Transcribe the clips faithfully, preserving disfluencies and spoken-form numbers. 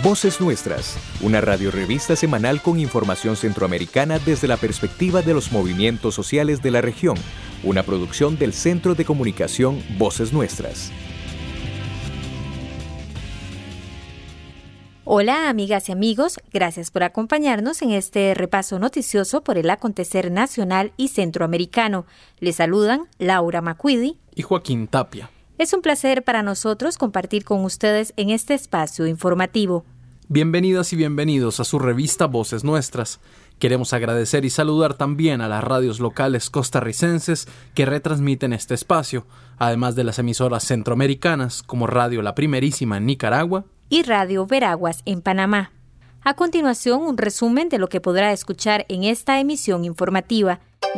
Voces Nuestras, una radiorevista semanal con información centroamericana desde la perspectiva de los movimientos sociales de la región, una producción del Centro de Comunicación Voces Nuestras. Hola amigas y amigos, gracias por acompañarnos en este repaso noticioso por el acontecer nacional y centroamericano. Les saludan Laura Macuidi y Joaquín Tapia. Es un placer para nosotros compartir con ustedes en este espacio informativo. Bienvenidas y bienvenidos a su revista Voces Nuestras. Queremos agradecer y saludar también a las radios locales costarricenses que retransmiten este espacio, además de las emisoras centroamericanas como Radio La Primerísima en Nicaragua y Radio Veraguas en Panamá. A continuación, un resumen de lo que podrá escuchar en esta emisión informativa.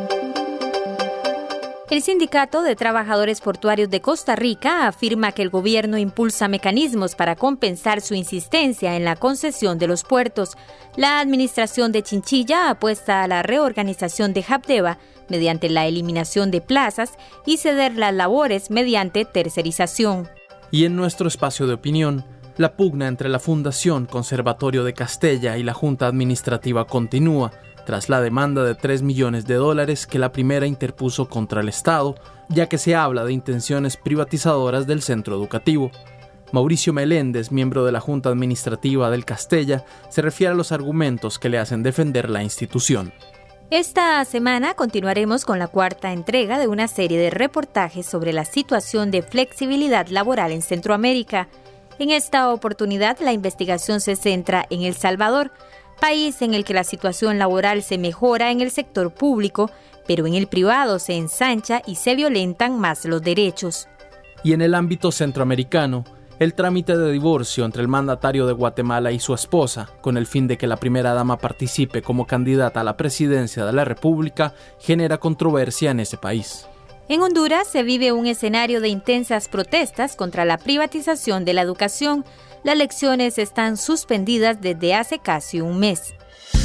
El Sindicato de Trabajadores Portuarios de Costa Rica afirma que el gobierno impulsa mecanismos para compensar su insistencia en la concesión de los puertos. La administración de Chinchilla apuesta a la reorganización de Habdeba mediante la eliminación de plazas y ceder las labores mediante tercerización. Y en nuestro espacio de opinión, la pugna entre la Fundación Conservatorio de Castella y la Junta Administrativa continúa, tras la demanda de tres millones de dólares que la primera interpuso contra el Estado, ya que se habla de intenciones privatizadoras del centro educativo. Mauricio Meléndez, miembro de la Junta Administrativa del Castella, se refiere a los argumentos que le hacen defender la institución. Esta semana continuaremos con la cuarta entrega de una serie de reportajes sobre la situación de flexibilidad laboral en Centroamérica. En esta oportunidad, la investigación se centra en El Salvador, país en el que la situación laboral se mejora en el sector público, pero en el privado se ensancha y se violentan más los derechos. Y en el ámbito centroamericano, el trámite de divorcio entre el mandatario de Guatemala y su esposa, con el fin de que la primera dama participe como candidata a la presidencia de la República, genera controversia en ese país. En Honduras se vive un escenario de intensas protestas contra la privatización de la educación. Las lecciones están suspendidas desde hace casi un mes.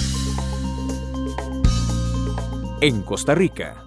En Costa Rica.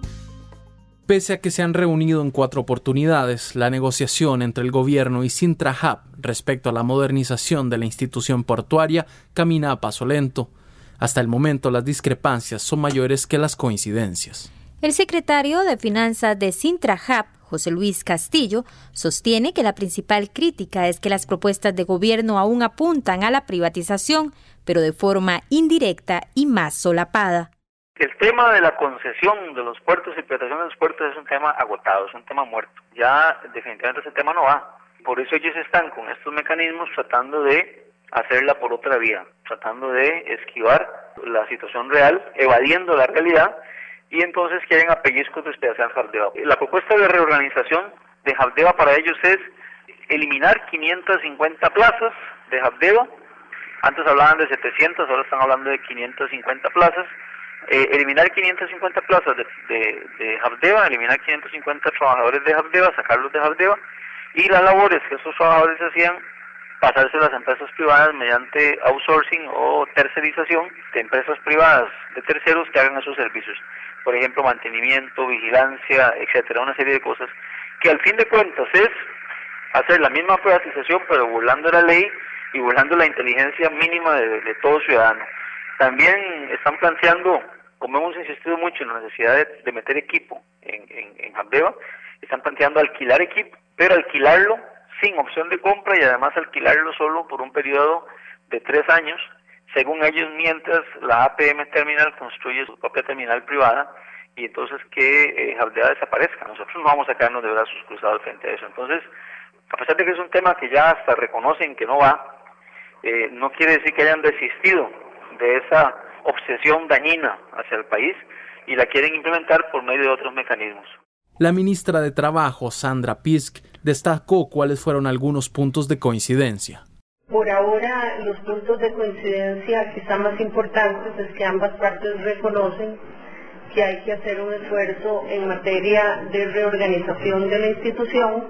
Pese a que se han reunido en cuatro oportunidades, la negociación entre el gobierno y Sintrahab respecto a la modernización de la institución portuaria camina a paso lento. Hasta el momento las discrepancias son mayores que las coincidencias. El secretario de Finanzas de Sintrahab, José Luis Castillo, sostiene que la principal crítica es que las propuestas de gobierno aún apuntan a la privatización, pero de forma indirecta y más solapada. El tema de la concesión de los puertos y privatización de los puertos es un tema agotado, es un tema muerto. Ya definitivamente ese tema no va. Por eso ellos están con estos mecanismos tratando de hacerla por otra vía, tratando de esquivar la situación real, evadiendo la realidad, y entonces quieren a pellizcos despedazar Habdeba. La propuesta de reorganización de Habdeba para ellos es eliminar quinientas cincuenta plazas de Habdeba. Antes hablaban de setecientas, ahora están hablando de quinientas cincuenta plazas. Eh, eliminar quinientas cincuenta plazas de, de, de Habdeba, eliminar quinientos cincuenta trabajadores de Habdeba, sacarlos de Habdeba, y las labores que esos trabajadores hacían, pasárselas a empresas privadas mediante outsourcing o tercerización de empresas privadas de terceros que hagan esos servicios. Por ejemplo, mantenimiento, vigilancia, etcétera, una serie de cosas que al fin de cuentas es hacer la misma privatización pero burlando la ley y burlando la inteligencia mínima de, de todo ciudadano. También están planteando, como hemos insistido mucho en la necesidad de, de meter equipo en, en, en Habdeba, están planteando alquilar equipo, pero alquilarlo sin opción de compra y además alquilarlo solo por un periodo de tres años, según ellos, mientras la A P M Terminal construye su propia terminal privada y entonces que eh, Habdeba desaparezca. Nosotros no vamos a quedarnos de brazos cruzados frente a eso. Entonces, a pesar de que es un tema que ya hasta reconocen que no va, eh, no quiere decir que hayan desistido de esa obsesión dañina hacia el país y la quieren implementar por medio de otros mecanismos. La ministra de Trabajo, Sandra Pisk, destacó cuáles fueron algunos puntos de coincidencia. Por ahora, los puntos de coincidencia quizá más importantes es que ambas partes reconocen que hay que hacer un esfuerzo en materia de reorganización de la institución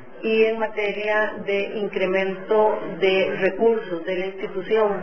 y en materia de incremento de recursos de la institución.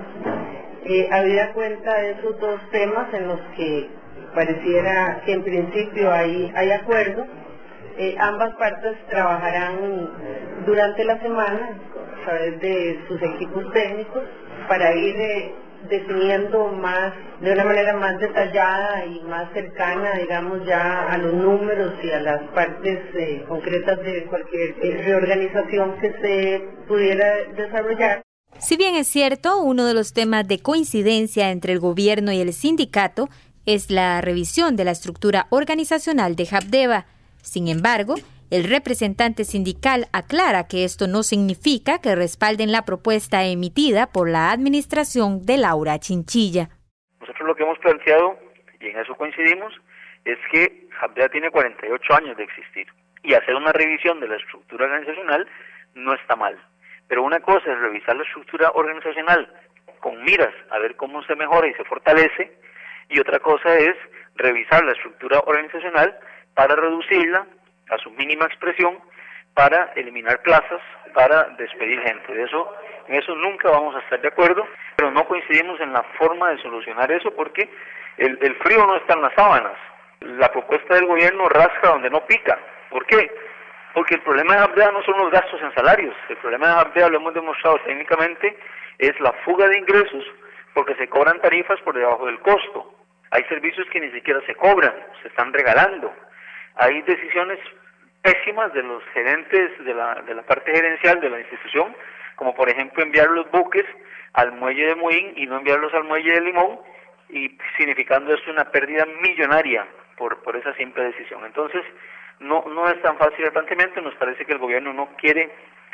Eh, habida cuenta de esos dos temas en los que pareciera que en principio hay, hay acuerdo, eh, ambas partes trabajarán durante la semana través de sus equipos técnicos para ir eh, definiendo más, de una manera más detallada y más cercana, digamos, ya a los números y a las partes eh, concretas de cualquier eh, reorganización que se pudiera desarrollar. Si bien es cierto, uno de los temas de coincidencia entre el gobierno y el sindicato es la revisión de la estructura organizacional de Habdeba. Sin embargo, el representante sindical aclara que esto no significa que respalden la propuesta emitida por la administración de Laura Chinchilla. Nosotros lo que hemos planteado, y en eso coincidimos, es que Habdeba tiene cuarenta y ocho años de existir, y hacer una revisión de la estructura organizacional no está mal. Pero una cosa es revisar la estructura organizacional con miras a ver cómo se mejora y se fortalece, y otra cosa es revisar la estructura organizacional para reducirla a su mínima expresión, para eliminar plazas, para despedir gente. De eso, en eso nunca vamos a estar de acuerdo, pero no coincidimos en la forma de solucionar eso porque el, el frío no está en las sábanas. La propuesta del gobierno rasca donde no pica. ¿Por qué? Porque el problema de Habdeba no son los gastos en salarios. El problema de Habdeba, lo hemos demostrado técnicamente, es la fuga de ingresos porque se cobran tarifas por debajo del costo. Hay servicios que ni siquiera se cobran, se están regalando. Hay decisiones pésimas de los gerentes de la, de la parte gerencial de la institución, como por ejemplo enviar los buques al muelle de Moín y no enviarlos al muelle de Limón, y significando esto una pérdida millonaria por, por esa simple decisión. Entonces, no, no es tan fácil el planteamiento, nos parece que el gobierno no quiere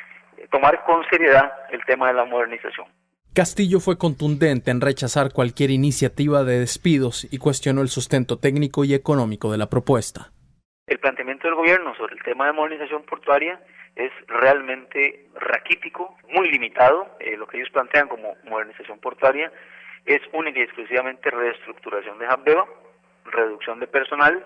tomar con seriedad el tema de la modernización. Castillo fue contundente en rechazar cualquier iniciativa de despidos y cuestionó el sustento técnico y económico de la propuesta. El planteamiento del gobierno sobre el tema de modernización portuaria es realmente raquítico, muy limitado. Eh, lo que ellos plantean como modernización portuaria es única y exclusivamente reestructuración de Habdeba, reducción de personal,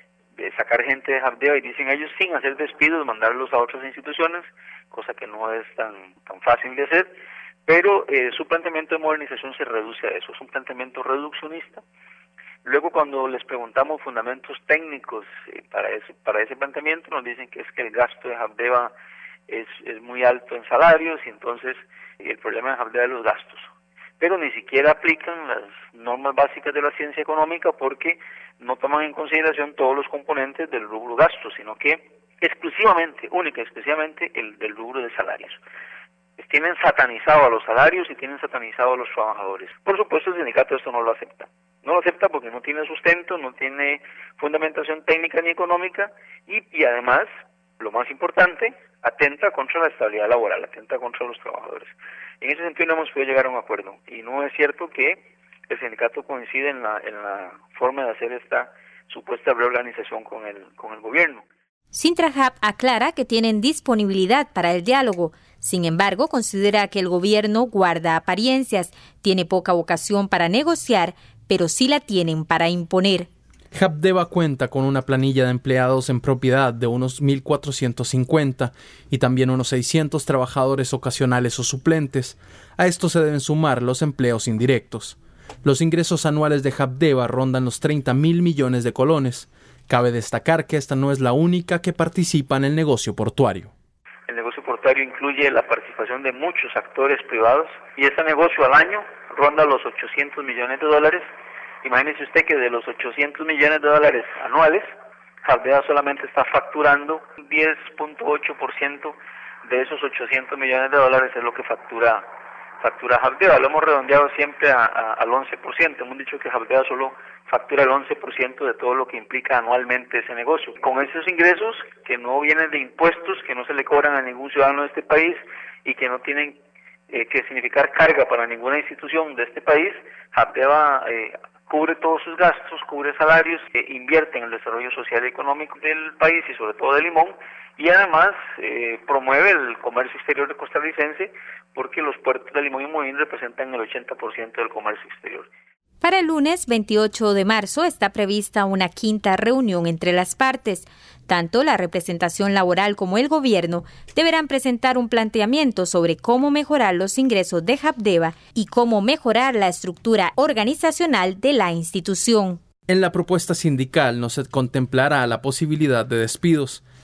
de sacar gente de Habdeba, y dicen ellos, sin hacer despidos, mandarlos a otras instituciones, cosa que no es tan, tan fácil de hacer. Pero eh, su planteamiento de modernización se reduce a eso, es un planteamiento reduccionista. Luego, cuando les preguntamos fundamentos técnicos eh, para ese para ese planteamiento, nos dicen que es que el gasto de Habdeba es, es muy alto en salarios, y entonces eh, el problema de Habdeba es los gastos. Pero ni siquiera aplican las normas básicas de la ciencia económica porque no toman en consideración todos los componentes del rubro gastos, sino que exclusivamente, única y exclusivamente, el del rubro de salarios. Tienen satanizado a los salarios y tienen satanizado a los trabajadores. Por supuesto, el sindicato esto no lo acepta. No lo acepta porque no tiene sustento, no tiene fundamentación técnica ni económica, y, y además, lo más importante, atenta contra la estabilidad laboral, atenta contra los trabajadores. En ese sentido no hemos podido llegar a un acuerdo, y no es cierto que el sindicato coincide en la, en la forma de hacer esta supuesta reorganización con el, con el gobierno. Sintrahab aclara que tienen disponibilidad para el diálogo. Sin embargo, considera que el gobierno guarda apariencias, tiene poca vocación para negociar, pero sí la tienen para imponer. Habdeba cuenta con una planilla de empleados en propiedad de unos mil cuatrocientos cincuenta y también unos seiscientos trabajadores ocasionales o suplentes. A esto se deben sumar los empleos indirectos. Los ingresos anuales de Habdeba rondan los treinta mil millones de colones. Cabe destacar que esta no es la única que participa en el negocio portuario. El negocio portuario incluye la participación de muchos actores privados, y ese negocio al año ronda los ochocientos millones de dólares. Imagínese usted que de los ochocientos millones de dólares anuales, Habdeba solamente está facturando diez punto ocho por ciento de esos ochocientos millones de dólares es lo que factura factura Habdeba. Lo hemos redondeado siempre a, a, al once por ciento. Hemos dicho que Habdeba solo factura el once por ciento de todo lo que implica anualmente ese negocio. Con esos ingresos que no vienen de impuestos, que no se le cobran a ningún ciudadano de este país y que no tienen eh, que significar carga para ninguna institución de este país, Habdeba eh, cubre todos sus gastos, cubre salarios, eh, invierte en el desarrollo social y económico del país y sobre todo de Limón, y además eh, promueve el comercio exterior costarricense porque los puertos de Limón y Moín representan el ochenta por ciento del comercio exterior. Para el lunes veintiocho de marzo está prevista una quinta reunión entre las partes. Tanto la representación laboral como el gobierno deberán presentar un planteamiento sobre cómo mejorar los ingresos de Habdeba y cómo mejorar la estructura organizacional de la institución. En la propuesta sindical no se contemplará la posibilidad de despidos.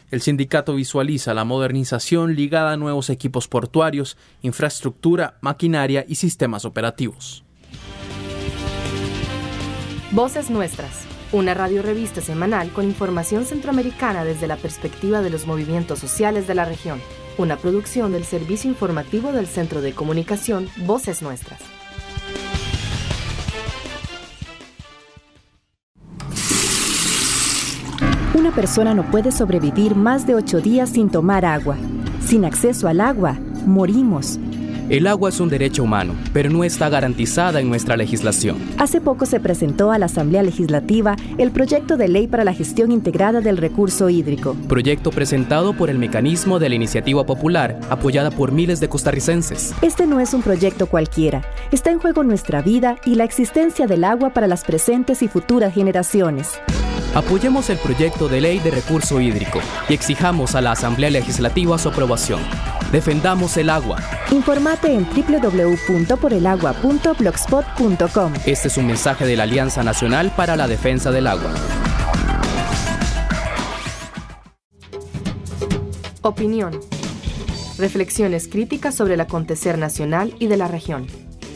El sindicato visualiza la modernización ligada a nuevos equipos portuarios, infraestructura, maquinaria y sistemas operativos. Voces Nuestras, una radiorevista semanal con información centroamericana desde la perspectiva de los movimientos sociales de la región. Una producción del servicio informativo del Centro de Comunicación Voces Nuestras. Una persona no puede sobrevivir más de ocho días sin tomar agua. Sin acceso al agua, morimos. El agua es un derecho humano, pero no está garantizada en nuestra legislación. Hace poco se presentó a la Asamblea Legislativa el proyecto de ley para la gestión integrada del recurso hídrico. Proyecto presentado por el mecanismo de la Iniciativa Popular, apoyada por miles de costarricenses. Este no es un proyecto cualquiera. Está en juego nuestra vida y la existencia del agua para las presentes y futuras generaciones. Apoyemos el proyecto de ley de recurso hídrico y exijamos a la Asamblea Legislativa su aprobación. Defendamos el agua. Infórmate en doble u doble u doble u punto por el agua punto blogspot punto com. Este es un mensaje de la Alianza Nacional para la Defensa del Agua. Opinión. Reflexiones críticas sobre el acontecer nacional y de la región.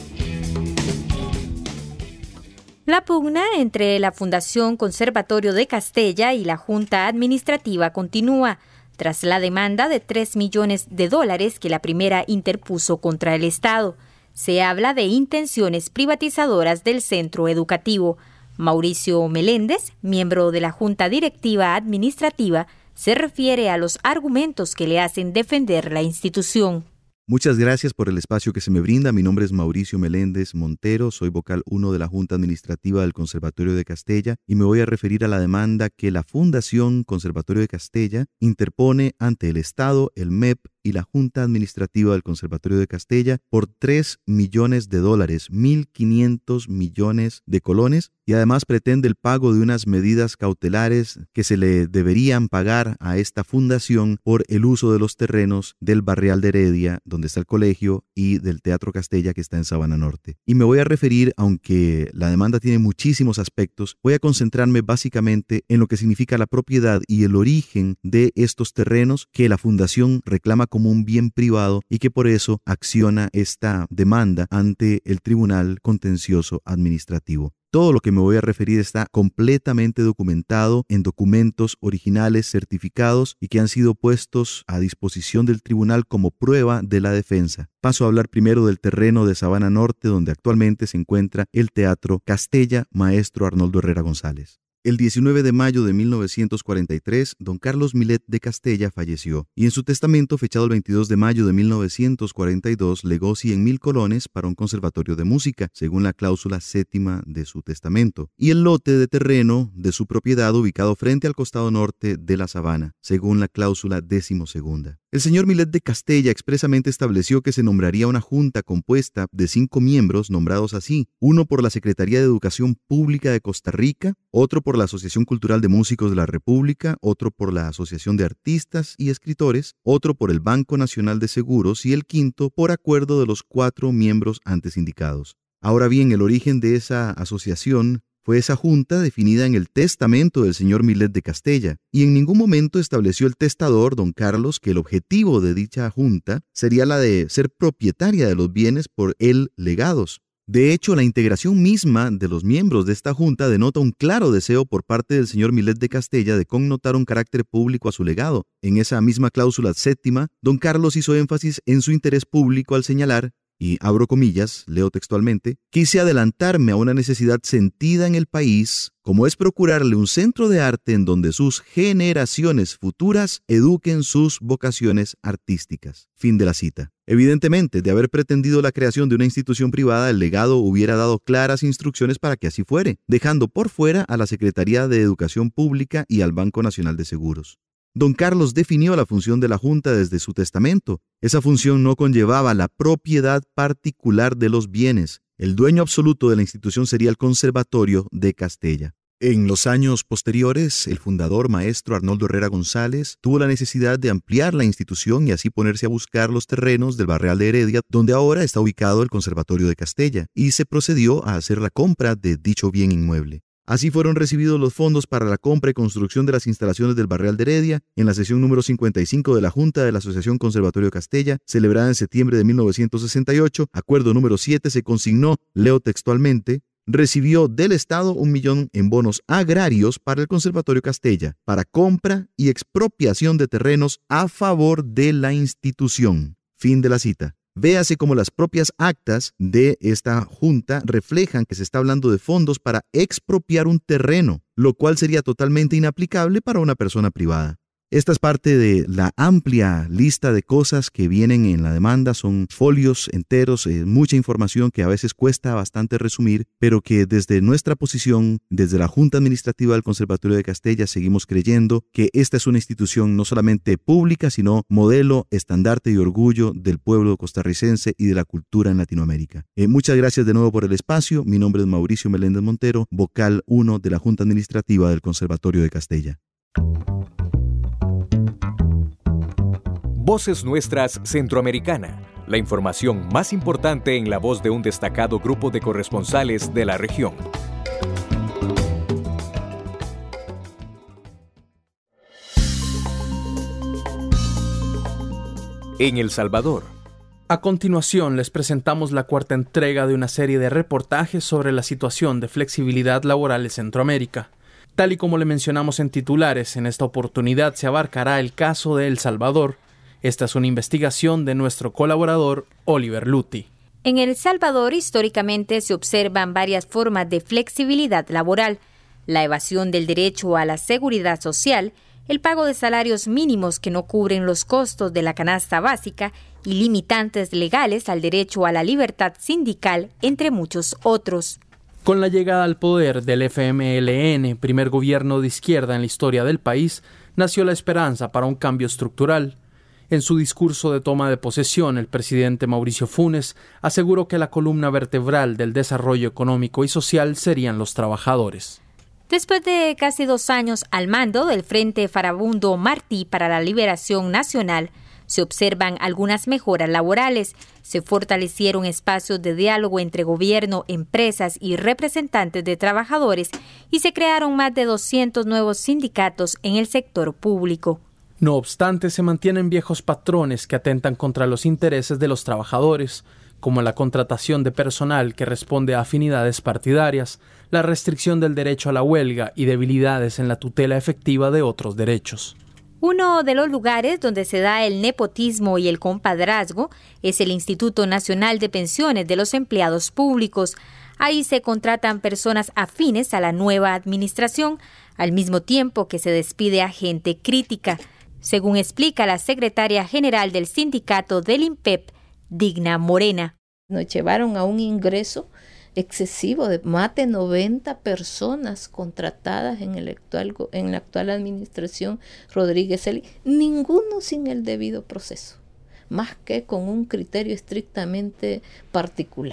La pugna entre la Fundación Conservatorio de Castella y la Junta Administrativa continúa, tras la demanda de tres millones de dólares que la primera interpuso contra el Estado. Se habla de intenciones privatizadoras del centro educativo. Mauricio Meléndez, miembro de la Junta Directiva Administrativa, se refiere a los argumentos que le hacen defender la institución. Muchas gracias por el espacio que se me brinda. Mi nombre es Mauricio Meléndez Montero, soy vocal uno de la Junta Administrativa del Conservatorio de Castella y me voy a referir a la demanda que la Fundación Conservatorio de Castella interpone ante el Estado, el M E P y la Junta Administrativa del Conservatorio de Castella por tres millones de dólares, mil quinientos millones de colones, y además pretende el pago de unas medidas cautelares que se le deberían pagar a esta fundación por el uso de los terrenos del Barrial de Heredia, donde está el colegio, y del Teatro Castella, que está en Sabana Norte. Y me voy a referir, aunque la demanda tiene muchísimos aspectos, voy a concentrarme básicamente en lo que significa la propiedad y el origen de estos terrenos que la fundación reclama como un bien privado y que por eso acciona esta demanda ante el Tribunal Contencioso Administrativo. Todo lo que me voy a referir está completamente documentado en documentos originales certificados y que han sido puestos a disposición del tribunal como prueba de la defensa. Paso a hablar primero del terreno de Sabana Norte, donde actualmente se encuentra el Teatro Castella Maestro Arnoldo Herrera González. El diecinueve de mayo de mil novecientos cuarenta y tres, don Carlos Milet de Castella falleció y en su testamento, fechado el veintidós de mayo de mil novecientos cuarenta y dos, legó cien mil colones para un conservatorio de música, según la cláusula séptima de su testamento, y el lote de terreno de su propiedad ubicado frente al costado norte de la Sabana, según la cláusula decimosegunda. El señor Milet de Castella expresamente estableció que se nombraría una junta compuesta de cinco miembros nombrados así, uno por la Secretaría de Educación Pública de Costa Rica, otro por la Asociación Cultural de Músicos de la República, otro por la Asociación de Artistas y Escritores, otro por el Banco Nacional de Seguros y el quinto por acuerdo de los cuatro miembros antes indicados. Ahora bien, el origen de esa asociación fue esa junta definida en el testamento del señor Milet de Castella, y en ningún momento estableció el testador, don Carlos, que el objetivo de dicha junta sería la de ser propietaria de los bienes por él legados. De hecho, la integración misma de los miembros de esta junta denota un claro deseo por parte del señor Milet de Castella de connotar un carácter público a su legado. En esa misma cláusula séptima, don Carlos hizo énfasis en su interés público al señalar, y abro comillas, leo textualmente, quise adelantarme a una necesidad sentida en el país, como es procurarle un centro de arte en donde sus generaciones futuras eduquen sus vocaciones artísticas. Fin de la cita. Evidentemente, de haber pretendido la creación de una institución privada, el legado hubiera dado claras instrucciones para que así fuere, dejando por fuera a la Secretaría de Educación Pública y al Banco Nacional de Seguros. Don Carlos definió la función de la Junta desde su testamento. Esa función no conllevaba la propiedad particular de los bienes. El dueño absoluto de la institución sería el Conservatorio de Castella. En los años posteriores, el fundador, maestro Arnoldo Herrera González, tuvo la necesidad de ampliar la institución y así ponerse a buscar los terrenos del Barrial de Heredia, donde ahora está ubicado el Conservatorio de Castella, y se procedió a hacer la compra de dicho bien inmueble. Así fueron recibidos los fondos para la compra y construcción de las instalaciones del Barrial de Heredia en la sesión número cincuenta y cinco de la Junta de la Asociación Conservatorio de Castella, celebrada en septiembre de mil novecientos sesenta y ocho. Acuerdo número siete se consignó, leo textualmente, recibió del Estado un millón en bonos agrarios para el Conservatorio Castella, para compra y expropiación de terrenos a favor de la institución. Fin de la cita. Véase como las propias actas de esta junta reflejan que se está hablando de fondos para expropiar un terreno, lo cual sería totalmente inaplicable para una persona privada. Esta es parte de la amplia lista de cosas que vienen en la demanda. Son folios enteros, eh, mucha información que a veces cuesta bastante resumir, pero que desde nuestra posición, desde la Junta Administrativa del Conservatorio de Castella, seguimos creyendo que esta es una institución no solamente pública, sino modelo, estandarte y orgullo del pueblo costarricense y de la cultura en Latinoamérica. Eh, muchas gracias de nuevo por el espacio. Mi nombre es Mauricio Meléndez Montero, vocal uno de la Junta Administrativa del Conservatorio de Castella. Voces Nuestras Centroamericana, la información más importante en la voz de un destacado grupo de corresponsales de la región. En El Salvador. A continuación les presentamos la cuarta entrega de una serie de reportajes sobre la situación de flexibilidad laboral en Centroamérica. Tal y como le mencionamos en titulares, en esta oportunidad se abarcará el caso de El Salvador. Esta es una investigación de nuestro colaborador Oliver Luti. En El Salvador, históricamente, se observan varias formas de flexibilidad laboral: la evasión del derecho a la seguridad social, el pago de salarios mínimos que no cubren los costos de la canasta básica y limitantes legales al derecho a la libertad sindical, entre muchos otros. Con la llegada al poder del F M L N, primer gobierno de izquierda en la historia del país, nació la esperanza para un cambio estructural. En su discurso de toma de posesión, el presidente Mauricio Funes aseguró que la columna vertebral del desarrollo económico y social serían los trabajadores. Después de casi dos años al mando del Frente Farabundo Martí para la Liberación Nacional, se observan algunas mejoras laborales. Se fortalecieron espacios de diálogo entre gobierno, empresas y representantes de trabajadores y se crearon más de doscientos nuevos sindicatos en el sector público. No obstante, se mantienen viejos patrones que atentan contra los intereses de los trabajadores, como la contratación de personal que responde a afinidades partidarias, la restricción del derecho a la huelga y debilidades en la tutela efectiva de otros derechos. Uno de los lugares donde se da el nepotismo y el compadrazgo es el Instituto Nacional de Pensiones de los Empleados Públicos. Ahí se contratan personas afines a la nueva administración, al mismo tiempo que se despide a gente crítica, según explica la secretaria general del sindicato del INPEP, Digna Morena. Nos llevaron a un ingreso excesivo de más de noventa personas contratadas en, el actual, en la actual administración Rodríguez Eli, ninguno sin el debido proceso, más que con un criterio estrictamente particular.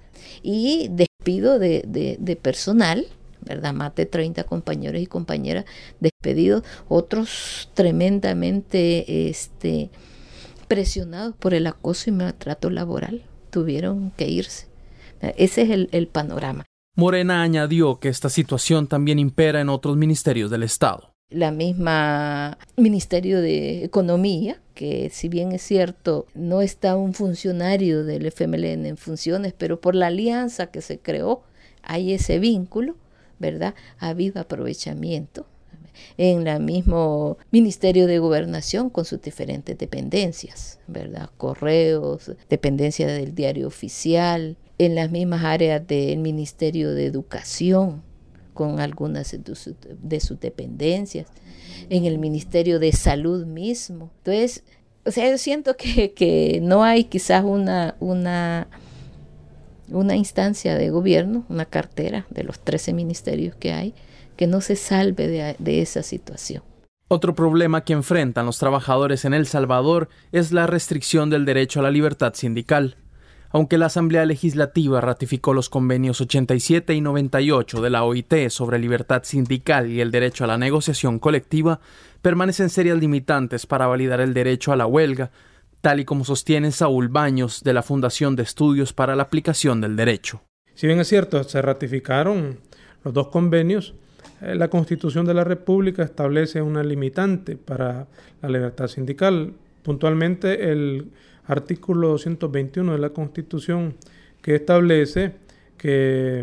Y despido de, de, de personal, ¿verdad? Más de treinta compañeros y compañeras despedidos, otros tremendamente este, presionados por el acoso y maltrato laboral, tuvieron que irse. Ese es el, el panorama. Morena añadió que esta situación también impera en otros ministerios del Estado. La misma Ministerio de Economía, que si bien es cierto, no está un funcionario del F M L N en funciones, pero por la alianza que se creó, hay ese vínculo, ¿verdad? Ha habido aprovechamiento en el mismo Ministerio de Gobernación con sus diferentes dependencias, ¿verdad? Correos, dependencia del Diario Oficial, en las mismas áreas del Ministerio de Educación, con algunas de sus, de sus dependencias, en el Ministerio de Salud mismo. Entonces, o sea, yo siento que, que no hay quizás una, una, una instancia de gobierno, una cartera de los trece ministerios que hay, que no se salve de, de esa situación. Otro problema que enfrentan los trabajadores en El Salvador es la restricción del derecho a la libertad sindical. Aunque la Asamblea Legislativa ratificó los convenios ochenta y siete y noventa y ocho de la O I T sobre libertad sindical y el derecho a la negociación colectiva, permanecen serias limitantes para validar el derecho a la huelga, tal y como sostiene Saúl Baños de la Fundación de Estudios para la Aplicación del Derecho. Si bien es cierto, se ratificaron los dos convenios, eh, la Constitución de la República establece una limitante para la libertad sindical. Puntualmente el artículo doscientos veintiuno de la Constitución, que establece que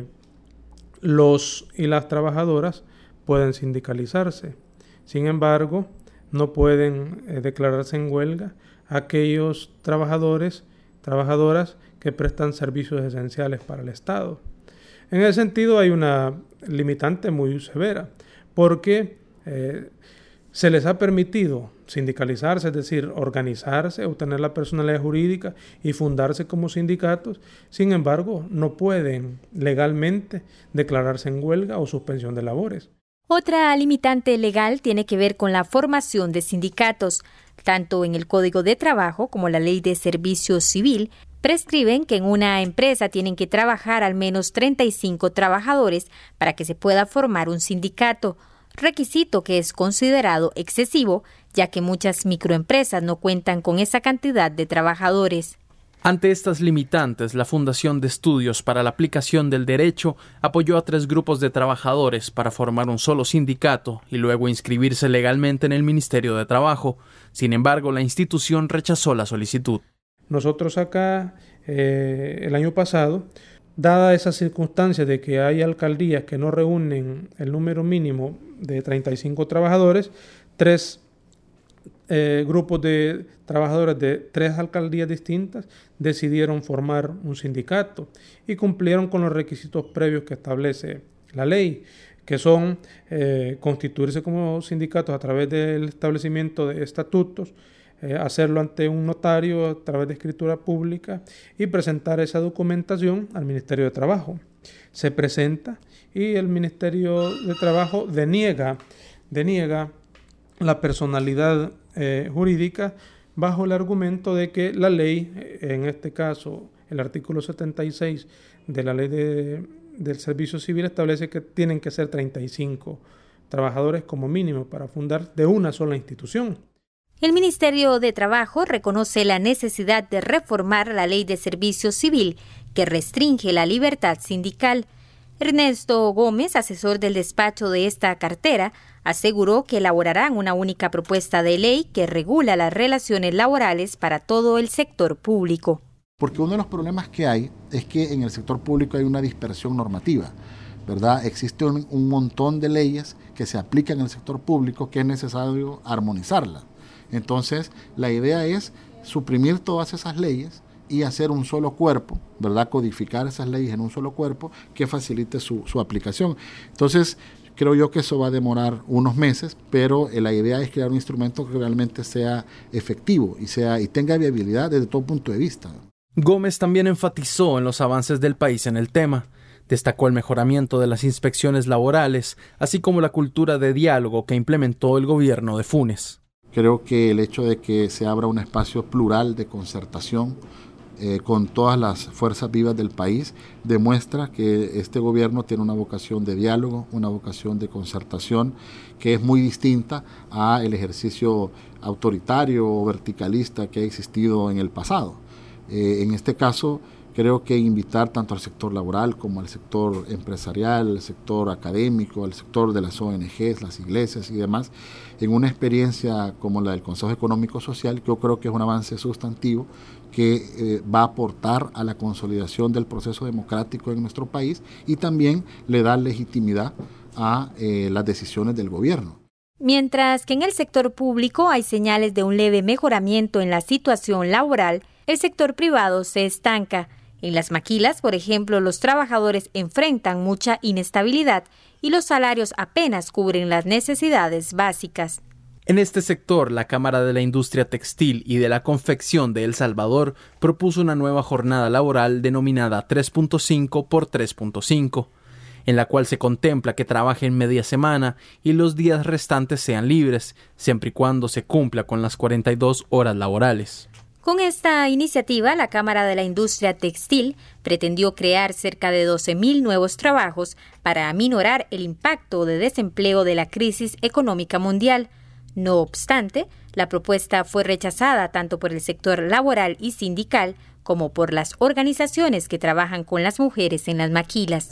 los y las trabajadoras pueden sindicalizarse. Sin embargo, no pueden eh, declararse en huelga aquellos trabajadores, trabajadoras que prestan servicios esenciales para el Estado. En ese sentido hay una limitante muy severa, porque eh, se les ha permitido sindicalizarse, es decir, organizarse, obtener la personalidad jurídica y fundarse como sindicatos. Sin embargo, no pueden legalmente declararse en huelga o suspensión de labores. Otra limitante legal tiene que ver con la formación de sindicatos. Tanto en el Código de Trabajo como la Ley de Servicio Civil prescriben que en una empresa tienen que trabajar al menos treinta y cinco trabajadores para que se pueda formar un sindicato, requisito que es considerado excesivo, ya que muchas microempresas no cuentan con esa cantidad de trabajadores. Ante estas limitantes, la Fundación de Estudios para la Aplicación del Derecho apoyó a tres grupos de trabajadores para formar un solo sindicato y luego inscribirse legalmente en el Ministerio de Trabajo. Sin embargo, la institución rechazó la solicitud. Nosotros acá, eh, el año pasado, dada esa circunstancia de que hay alcaldías que no reúnen el número mínimo de treinta y cinco trabajadores, tres eh, grupos de trabajadores de tres alcaldías distintas decidieron formar un sindicato y cumplieron con los requisitos previos que establece la ley, que son eh, constituirse como sindicatos a través del establecimiento de estatutos, eh, hacerlo ante un notario a través de escritura pública y presentar esa documentación al Ministerio de Trabajo. Se presenta y el Ministerio de Trabajo deniega, deniega la personalidad eh, jurídica bajo el argumento de que la ley, en este caso el artículo setenta y seis de la ley de, del Servicio Civil, establece que tienen que ser treinta y cinco trabajadores como mínimo para fundar de una sola institución. El Ministerio de Trabajo reconoce la necesidad de reformar la ley de Servicio Civil, que restringe la libertad sindical. Ernesto Gómez, asesor del despacho de esta cartera, aseguró que elaborarán una única propuesta de ley que regula las relaciones laborales para todo el sector público. Porque uno de los problemas que hay es que en el sector público hay una dispersión normativa, ¿verdad? Existe un, un montón de leyes que se aplican en el sector público que es necesario armonizarlas. Entonces, la idea es suprimir todas esas leyes y hacer un solo cuerpo, ¿verdad? Codificar esas leyes en un solo cuerpo que facilite su, su aplicación. Entonces, creo yo que eso va a demorar unos meses, pero la idea es crear un instrumento que realmente sea efectivo y, sea, y tenga viabilidad desde todo punto de vista. Gómez también enfatizó en los avances del país en el tema. Destacó el mejoramiento de las inspecciones laborales, así como la cultura de diálogo que implementó el gobierno de Funes. Creo que el hecho de que se abra un espacio plural de concertación eh, con todas las fuerzas vivas del país demuestra que este gobierno tiene una vocación de diálogo, una vocación de concertación que es muy distinta al ejercicio autoritario o verticalista que ha existido en el pasado. Eh, en este caso, creo que invitar tanto al sector laboral como al sector empresarial, al sector académico, al sector de las O N Ges, las iglesias y demás, en una experiencia como la del Consejo Económico Social, que yo creo que es un avance sustantivo que eh, va a aportar a la consolidación del proceso democrático en nuestro país y también le da legitimidad a eh, las decisiones del gobierno. Mientras que en el sector público hay señales de un leve mejoramiento en la situación laboral, el sector privado se estanca. En las maquilas, por ejemplo, los trabajadores enfrentan mucha inestabilidad y los salarios apenas cubren las necesidades básicas. En este sector, la Cámara de la Industria Textil y de la Confección de El Salvador propuso una nueva jornada laboral denominada tres punto cinco por tres punto cinco, en la cual se contempla que trabajen media semana y los días restantes sean libres, siempre y cuando se cumpla con las cuarenta y dos horas laborales. Con esta iniciativa, la Cámara de la Industria Textil pretendió crear cerca de doce mil nuevos trabajos para aminorar el impacto de desempleo de la crisis económica mundial. No obstante, la propuesta fue rechazada tanto por el sector laboral y sindical como por las organizaciones que trabajan con las mujeres en las maquilas.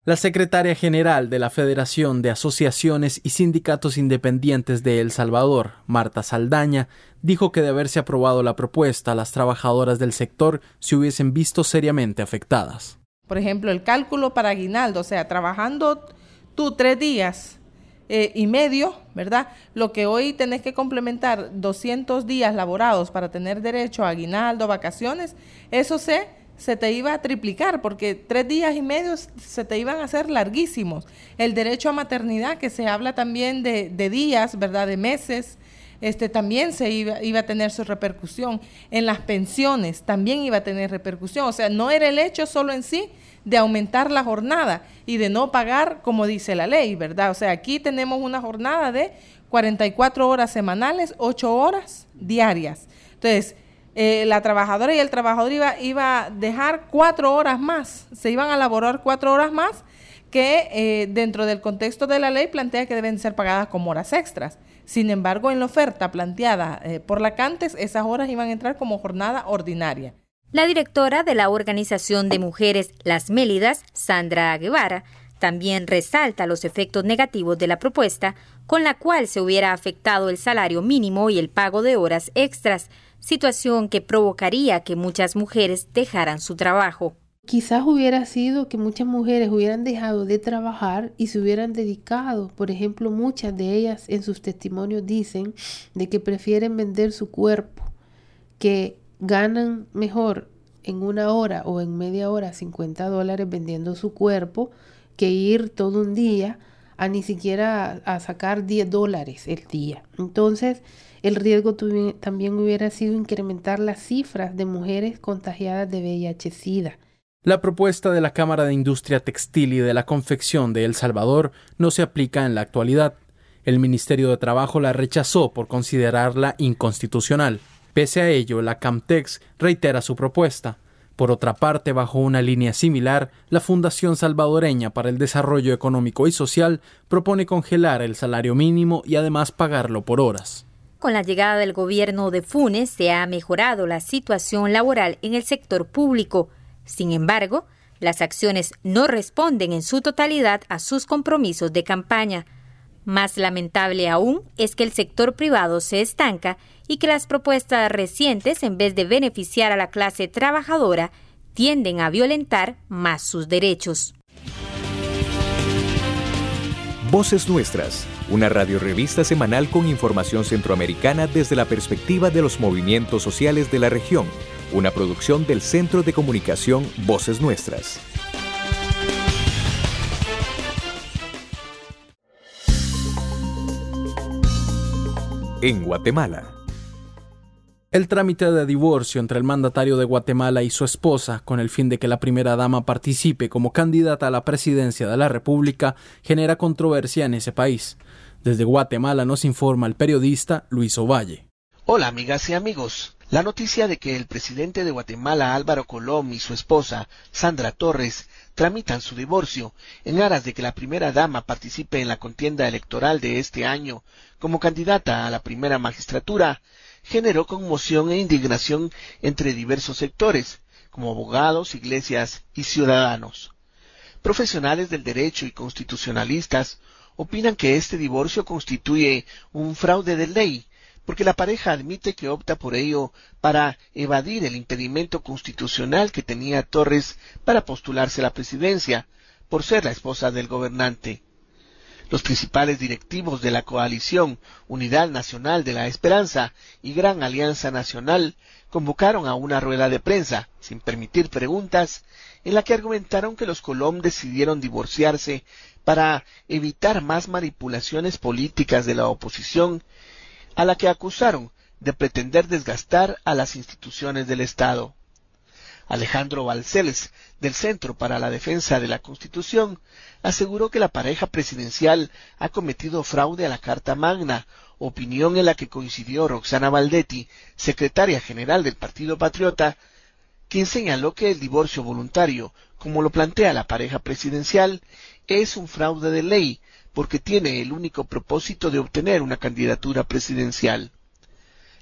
La secretaria general de la Federación de Asociaciones y Sindicatos Independientes de El Salvador, Marta Saldaña, dijo que de haberse aprobado la propuesta, las trabajadoras del sector se hubiesen visto seriamente afectadas. Por ejemplo, el cálculo para aguinaldo, o sea, trabajando tú tres días eh, y medio, ¿verdad? Lo que hoy tenés que complementar doscientos días laborados para tener derecho a aguinaldo, vacaciones, eso se, se te iba a triplicar porque tres días y medio se te iban a hacer larguísimos. El derecho a maternidad, que se habla también de, de días, ¿verdad? De meses, este también se iba, iba a tener su repercusión. En las pensiones también iba a tener repercusión. O sea, no era el hecho solo en sí de aumentar la jornada y de no pagar como dice la ley, ¿verdad? O sea, aquí tenemos una jornada de cuarenta y cuatro horas semanales, ocho horas diarias. Entonces, eh, la trabajadora y el trabajador iba, iba a dejar cuatro horas más, se iban a elaborar cuatro horas más que eh, dentro del contexto de la ley plantea que deben ser pagadas como horas extras. Sin embargo, en la oferta planteada eh, por la CANTES, esas horas iban a entrar como jornada ordinaria. La directora de la Organización de Mujeres Las Mélidas, Sandra Guevara, también resalta los efectos negativos de la propuesta, con la cual se hubiera afectado el salario mínimo y el pago de horas extras, situación que provocaría que muchas mujeres dejaran su trabajo. Quizás hubiera sido que muchas mujeres hubieran dejado de trabajar y se hubieran dedicado. Por ejemplo, muchas de ellas en sus testimonios dicen de que prefieren vender su cuerpo, que ganan mejor en una hora o en media hora cincuenta dólares vendiendo su cuerpo que ir todo un día a ni siquiera a, a sacar diez dólares el día. Entonces, el riesgo tuvi- también hubiera sido incrementar las cifras de mujeres contagiadas de V I H SIDA. La propuesta de la Cámara de Industria Textil y de la Confección de El Salvador no se aplica en la actualidad. El Ministerio de Trabajo la rechazó por considerarla inconstitucional. Pese a ello, la Camtex reitera su propuesta. Por otra parte, bajo una línea similar, la Fundación Salvadoreña para el Desarrollo Económico y Social propone congelar el salario mínimo y además pagarlo por horas. Con la llegada del gobierno de Funes se ha mejorado la situación laboral en el sector público. Sin embargo, las acciones no responden en su totalidad a sus compromisos de campaña. Más lamentable aún es que el sector privado se estanca y que las propuestas recientes, en vez de beneficiar a la clase trabajadora, tienden a violentar más sus derechos. Voces Nuestras, una radiorrevista semanal con información centroamericana desde la perspectiva de los movimientos sociales de la región, una producción del Centro de Comunicación Voces Nuestras. En Guatemala. El trámite de divorcio entre el mandatario de Guatemala y su esposa, con el fin de que la primera dama participe como candidata a la presidencia de la República, genera controversia en ese país. Desde Guatemala nos informa el periodista Luis Ovalle. Hola amigas y amigos. La noticia de que el presidente de Guatemala, Álvaro Colom, y su esposa, Sandra Torres, tramitan su divorcio en aras de que la primera dama participe en la contienda electoral de este año como candidata a la primera magistratura, generó conmoción e indignación entre diversos sectores, como abogados, iglesias y ciudadanos. Profesionales del derecho y constitucionalistas opinan que este divorcio constituye un fraude de ley, porque la pareja admite que opta por ello para evadir el impedimento constitucional que tenía Torres para postularse a la presidencia, por ser la esposa del gobernante. Los principales directivos de la coalición Unidad Nacional de la Esperanza y Gran Alianza Nacional convocaron a una rueda de prensa, sin permitir preguntas, en la que argumentaron que los Colom decidieron divorciarse para evitar más manipulaciones políticas de la oposición, a la que acusaron de pretender desgastar a las instituciones del Estado. Alejandro Balcells, del Centro para la Defensa de la Constitución, aseguró que la pareja presidencial ha cometido fraude a la Carta Magna, opinión en la que coincidió Roxana Valdetti, secretaria general del Partido Patriota, quien señaló que el divorcio voluntario, como lo plantea la pareja presidencial, es un fraude de ley, porque tiene el único propósito de obtener una candidatura presidencial.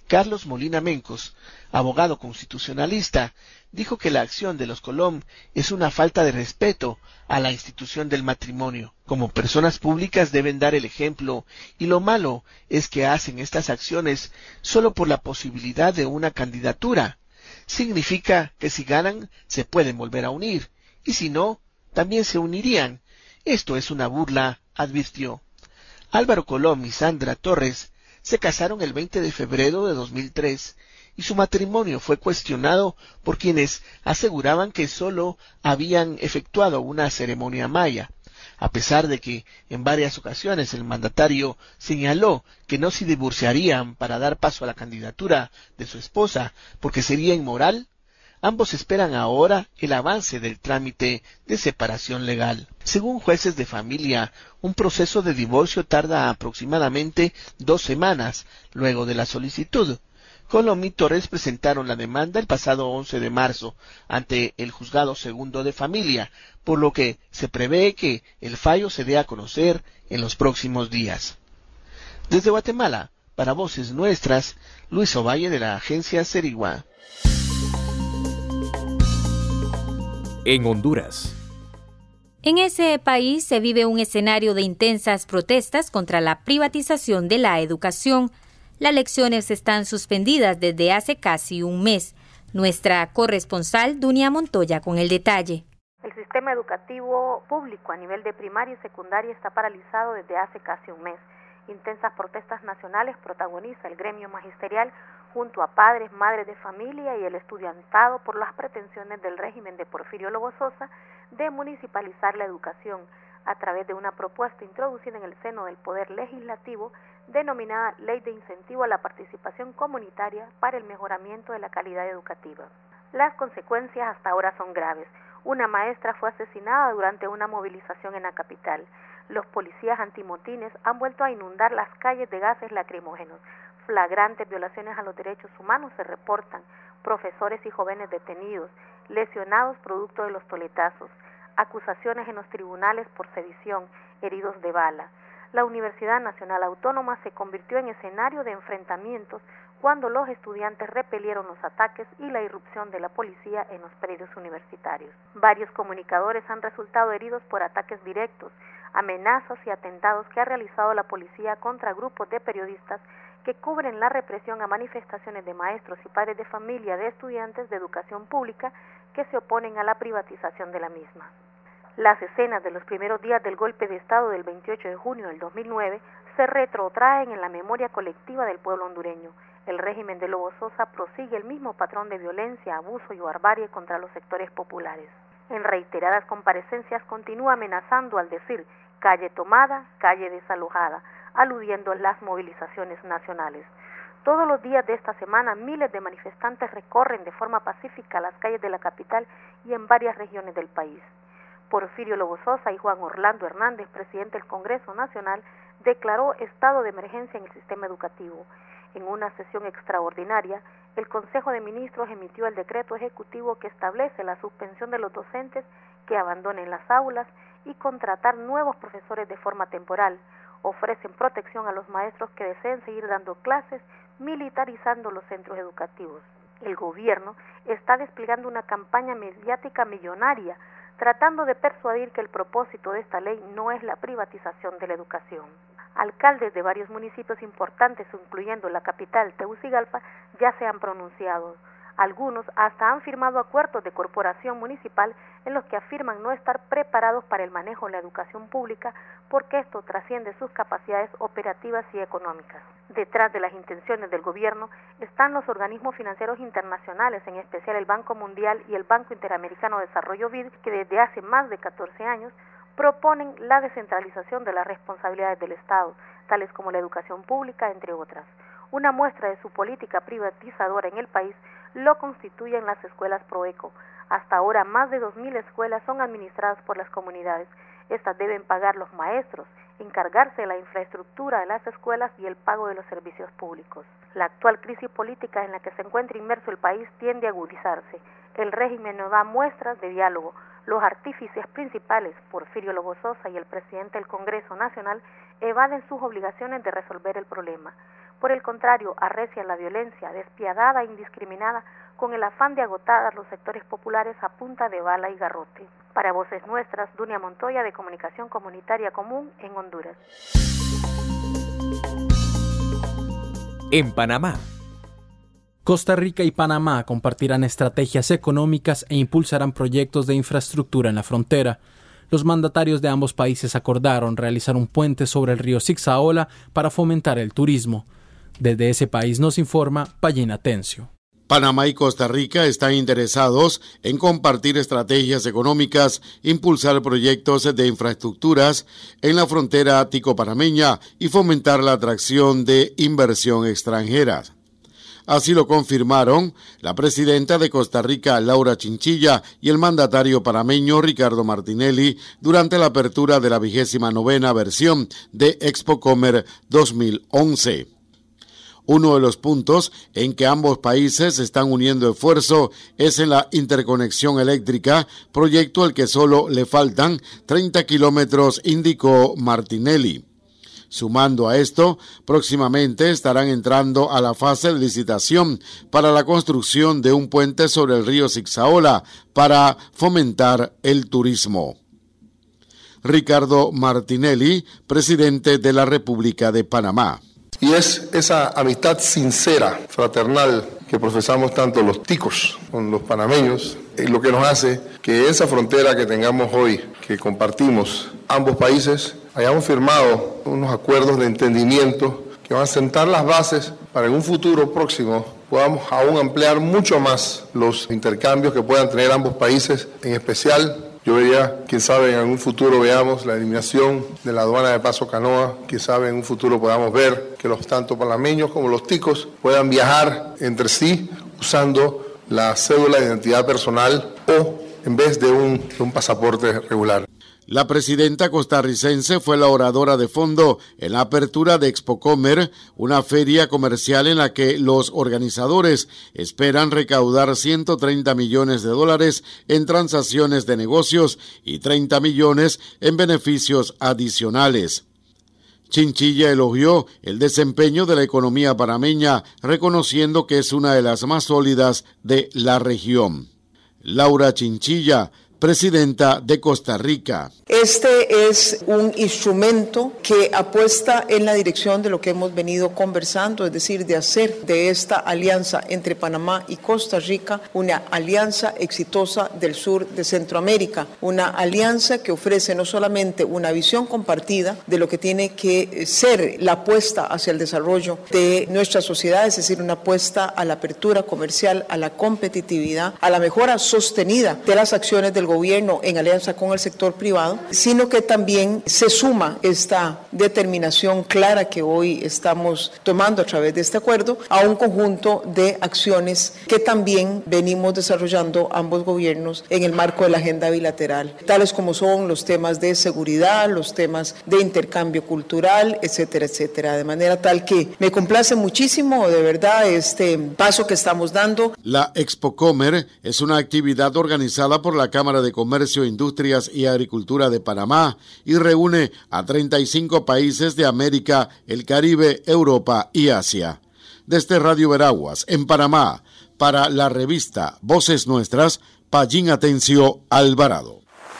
Carlos Molina Mencos, abogado constitucionalista, dijo que la acción de los Colom es una falta de respeto a la institución del matrimonio. Como personas públicas deben dar el ejemplo, y lo malo es que hacen estas acciones solo por la posibilidad de una candidatura. Significa que si ganan se pueden volver a unir, y si no, también se unirían. Esto es una burla, advirtió. Álvaro Colom y Sandra Torres se casaron el veinte de febrero de dos mil tres y su matrimonio fue cuestionado por quienes aseguraban que solo habían efectuado una ceremonia maya, a pesar de que en varias ocasiones el mandatario señaló que no se divorciarían para dar paso a la candidatura de su esposa porque sería inmoral. Ambos esperan ahora el avance del trámite de separación legal. Según jueces de familia, un proceso de divorcio tarda aproximadamente dos semanas luego de la solicitud. Colom y Torres presentaron la demanda el pasado once de marzo ante el Juzgado Segundo de Familia, por lo que se prevé que el fallo se dé a conocer en los próximos días. Desde Guatemala, para Voces Nuestras, Luis Ovalle de la agencia Serigua. En Honduras. En ese país se vive un escenario de intensas protestas contra la privatización de la educación. Las lecciones están suspendidas desde hace casi un mes. Nuestra corresponsal Dunia Montoya con el detalle. El sistema educativo público a nivel de primaria y secundaria está paralizado desde hace casi un mes. Intensas protestas nacionales protagoniza el gremio magisterial junto a padres, madres de familia y el estudiantado por las pretensiones del régimen de Porfirio Lobo Sosa de municipalizar la educación a través de una propuesta introducida en el seno del Poder Legislativo denominada Ley de Incentivo a la Participación Comunitaria para el Mejoramiento de la Calidad Educativa. Las consecuencias hasta ahora son graves. Una maestra fue asesinada durante una movilización en la capital. Los policías antimotines han vuelto a inundar las calles de gases lacrimógenos. Flagrantes violaciones a los derechos humanos se reportan, profesores y jóvenes detenidos, lesionados producto de los toletazos, acusaciones en los tribunales por sedición, heridos de bala. La Universidad Nacional Autónoma se convirtió en escenario de enfrentamientos cuando los estudiantes repelieron los ataques y la irrupción de la policía en los predios universitarios. Varios comunicadores han resultado heridos por ataques directos, amenazas y atentados que ha realizado la policía contra grupos de periodistas que cubren la represión a manifestaciones de maestros y padres de familia de estudiantes de educación pública que se oponen a la privatización de la misma. Las escenas de los primeros días del golpe de Estado del veintiocho de junio del dos mil nueve se retrotraen en la memoria colectiva del pueblo hondureño. El régimen de Lobo Sosa prosigue el mismo patrón de violencia, abuso y barbarie contra los sectores populares. En reiteradas comparecencias continúa amenazando al decir calle tomada, calle desalojada, aludiendo a las movilizaciones nacionales. Todos los días de esta semana, miles de manifestantes recorren de forma pacífica las calles de la capital y en varias regiones del país. Porfirio Lobo Sosa y Juan Orlando Hernández, presidente del Congreso Nacional, declaró estado de emergencia en el sistema educativo. En una sesión extraordinaria, el Consejo de Ministros emitió el decreto ejecutivo que establece la suspensión de los docentes que abandonen las aulas y contratar nuevos profesores de forma temporal. Ofrecen protección a los maestros que deseen seguir dando clases, militarizando los centros educativos. El gobierno está desplegando una campaña mediática millonaria, tratando de persuadir que el propósito de esta ley no es la privatización de la educación. Alcaldes de varios municipios importantes, incluyendo la capital, Tegucigalpa, ya se han pronunciado. Algunos hasta han firmado acuerdos de corporación municipal en los que afirman no estar preparados para el manejo de la educación pública porque esto trasciende sus capacidades operativas y económicas. Detrás de las intenciones del gobierno están los organismos financieros internacionales, en especial el Banco Mundial y el Banco Interamericano de Desarrollo B I D, que desde hace más de catorce años proponen la descentralización de las responsabilidades del Estado, tales como la educación pública, entre otras. Una muestra de su política privatizadora en el país lo constituyen las escuelas Proeco. Hasta ahora, más de dos mil escuelas son administradas por las comunidades. Estas deben pagar los maestros, encargarse de la infraestructura de las escuelas y el pago de los servicios públicos. La actual crisis política en la que se encuentra inmerso el país tiende a agudizarse. El régimen no da muestras de diálogo. Los artífices principales, Porfirio Lobo Sosa y el presidente del Congreso Nacional, evaden sus obligaciones de resolver el problema. Por el contrario, arrecian la violencia despiadada e indiscriminada con el afán de agotar a los sectores populares a punta de bala y garrote. Para Voces Nuestras, Dunia Montoya, de Comunicación Comunitaria Común en Honduras. En Panamá. Costa Rica y Panamá compartirán estrategias económicas e impulsarán proyectos de infraestructura en la frontera. Los mandatarios de ambos países acordaron realizar un puente sobre el río Zixaola para fomentar el turismo. Desde ese país nos informa Payín Atencio. Panamá y Costa Rica están interesados en compartir estrategias económicas, impulsar proyectos de infraestructuras en la frontera ático-panameña y fomentar la atracción de inversión extranjera. Así lo confirmaron la presidenta de Costa Rica, Laura Chinchilla, y el mandatario panameño, Ricardo Martinelli, durante la apertura de la vigésima novena versión de Expocomer dos mil once. Uno de los puntos en que ambos países están uniendo esfuerzo es en la interconexión eléctrica, proyecto al que solo le faltan treinta kilómetros, indicó Martinelli. Sumando a esto, próximamente estarán entrando a la fase de licitación para la construcción de un puente sobre el río Zixaola para fomentar el turismo. Ricardo Martinelli, presidente de la República de Panamá. Y es esa amistad sincera, fraternal, que profesamos tanto los ticos con los panameños, es lo que nos hace que esa frontera que tengamos hoy, que compartimos ambos países, hayamos firmado unos acuerdos de entendimiento que van a sentar las bases para en un futuro próximo podamos aún ampliar mucho más los intercambios que puedan tener ambos países, en especial. Yo vería, quién sabe, en algún futuro veamos la eliminación de la aduana de Paso Canoa, quién sabe, en un futuro podamos ver que los tanto panameños como los ticos puedan viajar entre sí usando la cédula de identidad personal o en vez de un, de un pasaporte regular. La presidenta costarricense fue la oradora de fondo en la apertura de Expocomer, una feria comercial en la que los organizadores esperan recaudar ciento treinta millones de dólares en transacciones de negocios y treinta millones en beneficios adicionales. Chinchilla elogió el desempeño de la economía panameña, reconociendo que es una de las más sólidas de la región. Laura Chinchilla, presidenta de Costa Rica. Este es un instrumento que apuesta en la dirección de lo que hemos venido conversando, es decir, de hacer de esta alianza entre Panamá y Costa Rica una alianza exitosa del sur de Centroamérica, una alianza que ofrece no solamente una visión compartida de lo que tiene que ser la apuesta hacia el desarrollo de nuestra sociedad, es decir, una apuesta a la apertura comercial, a la competitividad, a la mejora sostenida de las acciones del gobierno en alianza con el sector privado, sino que también se suma esta determinación clara que hoy estamos tomando a través de este acuerdo a un conjunto de acciones que también venimos desarrollando ambos gobiernos en el marco de la agenda bilateral, tales como son los temas de seguridad, los temas de intercambio cultural, etcétera, etcétera, de manera tal que me complace muchísimo de verdad este paso que estamos dando. La Expocomer es una actividad organizada por la Cámara de Comercio, Industrias y Agricultura de Panamá y reúne a treinta y cinco países de América, el Caribe, Europa y Asia. Desde Radio Veraguas, en Panamá, para la revista Voces Nuestras, Payín Atencio Alvarado.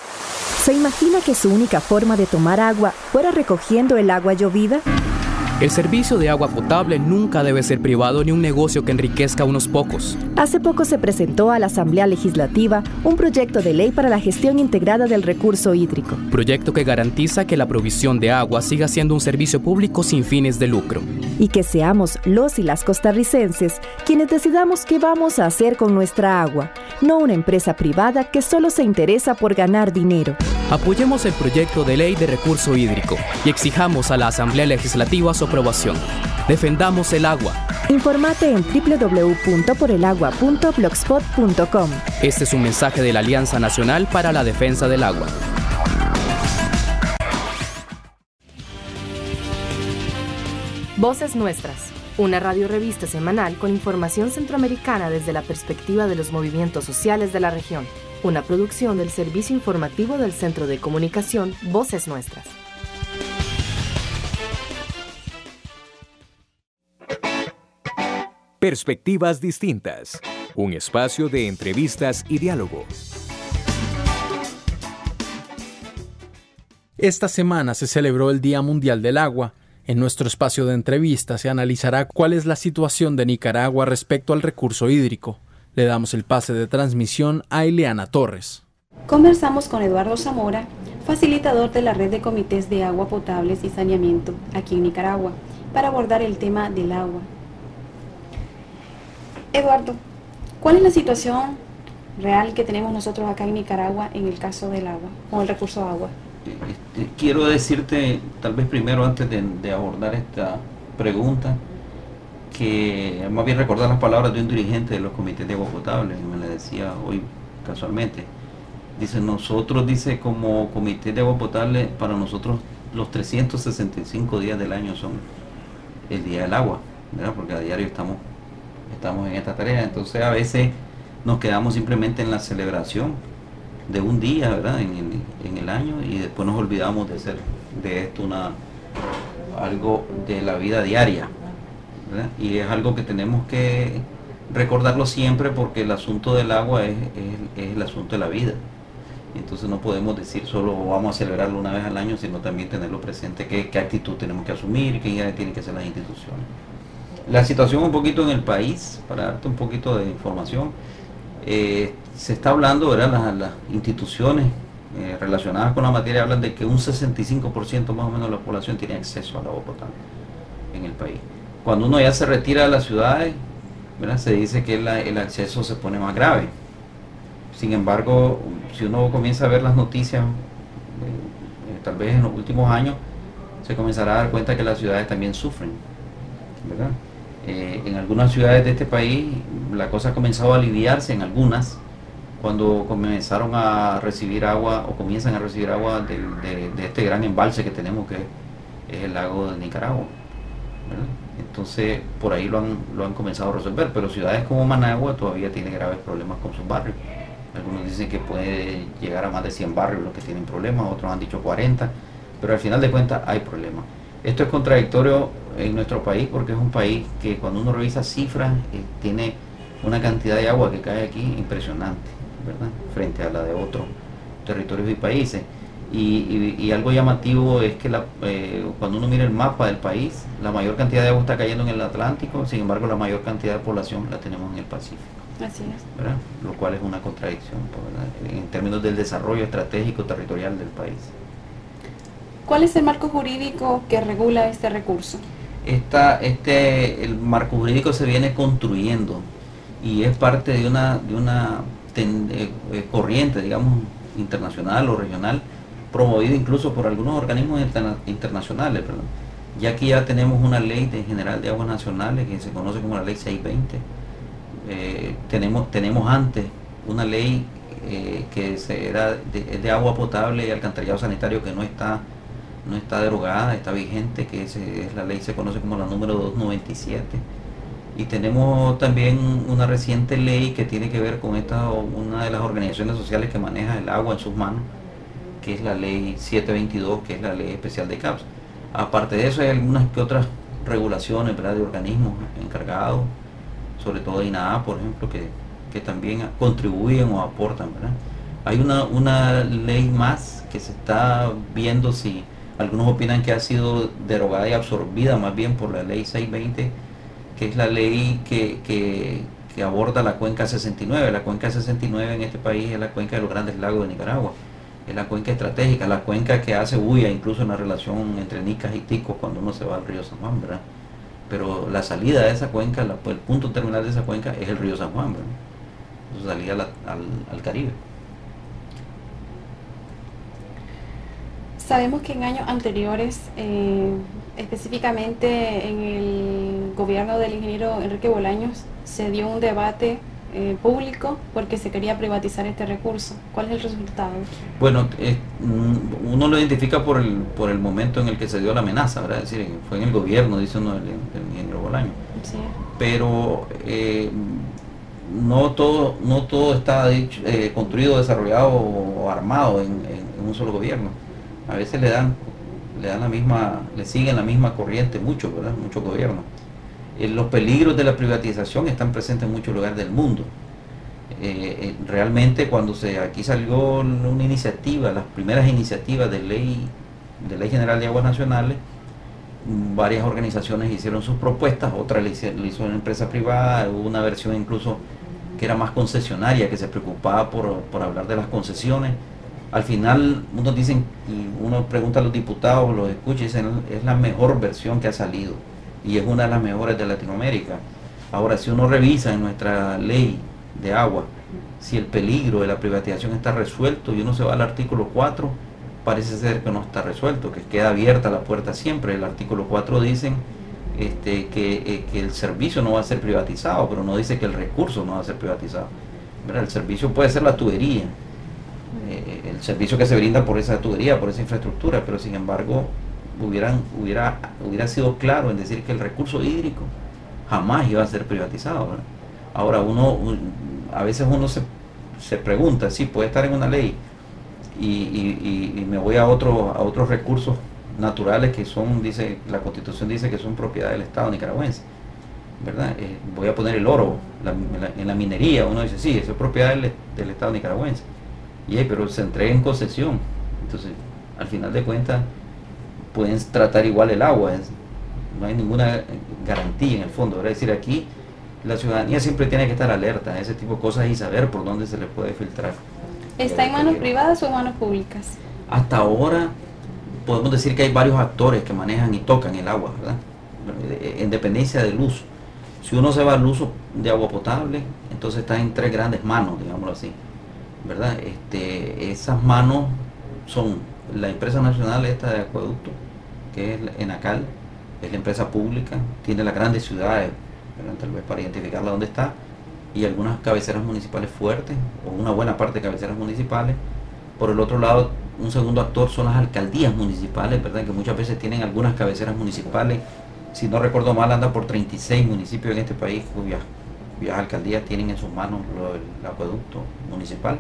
¿Se imagina que su única forma de tomar agua fuera recogiendo el agua llovida? El servicio de agua potable nunca debe ser privado ni un negocio que enriquezca a unos pocos. Hace poco se presentó a la Asamblea Legislativa un proyecto de ley para la gestión integrada del recurso hídrico. Proyecto que garantiza que la provisión de agua siga siendo un servicio público sin fines de lucro. Y que seamos los y las costarricenses quienes decidamos qué vamos a hacer con nuestra agua, no una empresa privada que solo se interesa por ganar dinero. Apoyemos el proyecto de ley de recurso hídrico y exijamos a la Asamblea Legislativa su aprobación. Defendamos el agua. Infórmate en doble u doble u doble u punto por el agua punto blogspot punto com. Este es un mensaje de la Alianza Nacional para la Defensa del Agua. Voces Nuestras, una radiorevista semanal con información centroamericana desde la perspectiva de los movimientos sociales de la región. Una producción del Servicio Informativo del Centro de Comunicación Voces Nuestras. Perspectivas distintas. Un espacio de entrevistas y diálogo. Esta semana se celebró el Día Mundial del Agua. En nuestro espacio de entrevistas se analizará cuál es la situación de Nicaragua respecto al recurso hídrico. Le damos el pase de transmisión a Ileana Torres. Conversamos con Eduardo Zamora, facilitador de la red de comités de agua potable y saneamiento aquí en Nicaragua, para abordar el tema del agua. Eduardo, ¿cuál es la situación real que tenemos nosotros acá en Nicaragua en el caso del agua o el recurso agua? Este, quiero decirte, tal vez primero antes de, de abordar esta pregunta, que más bien recordar las palabras de un dirigente de los comités de agua potable, que me le decía hoy casualmente. Dice, nosotros, dice, como comité de agua potable, para nosotros los trescientos sesenta y cinco días del año son el día del agua, ¿verdad? Porque a diario estamos, estamos en esta tarea. Entonces a veces nos quedamos simplemente en la celebración de un día, ¿verdad? En el, en el año, y después nos olvidamos de hacer de esto una algo de la vida diaria, ¿verdad? Y es algo que tenemos que recordarlo siempre, porque el asunto del agua es, es, es el asunto de la vida. Entonces no podemos decir solo vamos a celebrarlo una vez al año, sino también tenerlo presente, qué, qué actitud tenemos que asumir, qué tienen que hacer las instituciones. La situación un poquito en el país, para darte un poquito de información, eh, se está hablando, ¿verdad? Las, las instituciones eh, relacionadas con la materia hablan de que un sesenta y cinco por ciento más o menos de la población tiene acceso al agua potable en el país. Cuando uno ya se retira de las ciudades, ¿verdad? Se dice que la, el acceso se pone más grave. Sin embargo, si uno comienza a ver las noticias, eh, tal vez en los últimos años, se comenzará a dar cuenta que las ciudades también sufren, ¿verdad? Eh, en algunas ciudades de este país la cosa ha comenzado a aliviarse, en algunas, cuando comenzaron a recibir agua o comienzan a recibir agua de, de, de este gran embalse que tenemos, que es el lago de Nicaragua, ¿verdad? Entonces por ahí lo han, lo han comenzado a resolver, pero ciudades como Managua todavía tienen graves problemas con sus barrios. Algunos dicen que puede llegar a más de cien barrios los que tienen problemas, otros han dicho cuarenta, pero al final de cuentas hay problemas. Esto es contradictorio en nuestro país, porque es un país que cuando uno revisa cifras eh, tiene una cantidad de agua que cae aquí impresionante, ¿verdad? Frente a la de otros territorios y países. Y, y, y algo llamativo es que la, eh, cuando uno mira el mapa del país, la mayor cantidad de agua está cayendo en el Atlántico, sin embargo la mayor cantidad de población la tenemos en el Pacífico. Así es. ¿Verdad? Lo cual es una contradicción, ¿verdad? En términos del desarrollo estratégico territorial del país. ¿Cuál es el marco jurídico que regula este recurso? Esta, este, el marco jurídico se viene construyendo y es parte de una, de una ten, eh, corriente, digamos, internacional o regional, promovida incluso por algunos organismos interna, internacionales, perdón. Ya que ya tenemos una ley de general de aguas nacionales que se conoce como la ley seiscientos veinte. Eh, tenemos, tenemos antes una ley eh, que se era de, de agua potable y alcantarillado sanitario que no está no está derogada, está vigente, que es, es la ley, se conoce como la número doscientos noventa y siete. Y tenemos también una reciente ley que tiene que ver con esta, una de las organizaciones sociales que maneja el agua en sus manos, que es la ley setecientos veintidós, que es la ley especial de C A P S. Aparte de eso hay algunas que otras regulaciones, ¿verdad?, de organismos encargados, sobre todo de INAH, por ejemplo, que, que también contribuyen o aportan, ¿verdad? Hay una, una ley más que se está viendo si algunos opinan que ha sido derogada y absorbida más bien por la ley seiscientos veinte, que es la ley que, que, que aborda la cuenca sesenta y nueve. La cuenca sesenta y nueve en este país es la cuenca de los grandes lagos de Nicaragua. Es la cuenca estratégica, la cuenca que hace bulla incluso en la relación entre Nicas y Ticos cuando uno se va al río San Juan, ¿verdad? Pero la salida de esa cuenca, la, el punto terminal de esa cuenca es el río San Juan, ¿verdad? Su salida al, al, al Caribe. Sabemos que en años anteriores, eh, específicamente en el gobierno del ingeniero Enrique Bolaños, se dio un debate eh, público porque se quería privatizar este recurso. ¿Cuál es el resultado? Bueno, eh, uno lo identifica por el, por el momento en el que se dio la amenaza, ¿verdad? Es decir, fue en el gobierno, dice uno, del, del ingeniero Bolaños. Sí. Pero eh, no todo no todo está dicho, eh, construido, desarrollado o armado en, en, en un solo gobierno. A veces le dan le dan la misma le siguen la misma corriente muchos, ¿verdad? Muchos gobiernos. Eh, los peligros de la privatización están presentes en muchos lugares del mundo. Eh, eh, realmente cuando se aquí salió una iniciativa, las primeras iniciativas de ley, de ley general de aguas nacionales, varias organizaciones hicieron sus propuestas, otras le hizo, le hizo una empresa privada, hubo una versión incluso que era más concesionaria, que se preocupaba por, por hablar de las concesiones. Al final uno dicen, uno pregunta a los diputados, los escucha y dicen, es la mejor versión que ha salido y es una de las mejores de Latinoamérica. Ahora, si uno revisa en nuestra ley de agua, si el peligro de la privatización está resuelto y uno se va al artículo cuatro, parece ser que no está resuelto, que queda abierta la puerta siempre. El artículo cuatro dice este, que, eh, que el servicio no va a ser privatizado, pero no dice que el recurso no va a ser privatizado. ¿Verdad? El servicio puede ser la tubería, eh, el servicio que se brinda por esa tubería, por esa infraestructura, pero sin embargo hubieran, hubiera, hubiera sido claro en decir que el recurso hídrico jamás iba a ser privatizado. ¿Verdad? Ahora uno, a veces uno se, se pregunta, sí, puede estar en una ley, y, y, y me voy a, otro, a otros recursos naturales que son, dice, la Constitución dice que son propiedad del Estado nicaragüense, ¿verdad? Eh, voy a poner el oro, la, la, en la minería, uno dice, sí, eso es propiedad del, del Estado nicaragüense, y, hey, pero se entrega en concesión, entonces, al final de cuentas, pueden tratar igual el agua, es, no hay ninguna garantía en el fondo, ¿verdad? Es decir, aquí la ciudadanía siempre tiene que estar alerta a ese tipo de cosas y saber por dónde se le puede filtrar. ¿Está en manos privadas o en manos públicas? Hasta ahora podemos decir que hay varios actores que manejan y tocan el agua, ¿verdad? En dependencia del uso. Si uno se va al uso de agua potable, entonces está en tres grandes manos, digámoslo así, ¿verdad? Este, esas manos son la empresa nacional esta de acueducto, que es ENACAL, es la empresa pública, tiene las grandes ciudades, ¿verdad? Tal vez para identificarla dónde está, y algunas cabeceras municipales fuertes, o una buena parte de cabeceras municipales. Por el otro lado, un segundo actor son las alcaldías municipales, ¿verdad? Que muchas veces tienen algunas cabeceras municipales, si no recuerdo mal, anda por treinta y seis municipios en este país cuyas, cuyas alcaldías tienen en sus manos lo, el acueducto municipal.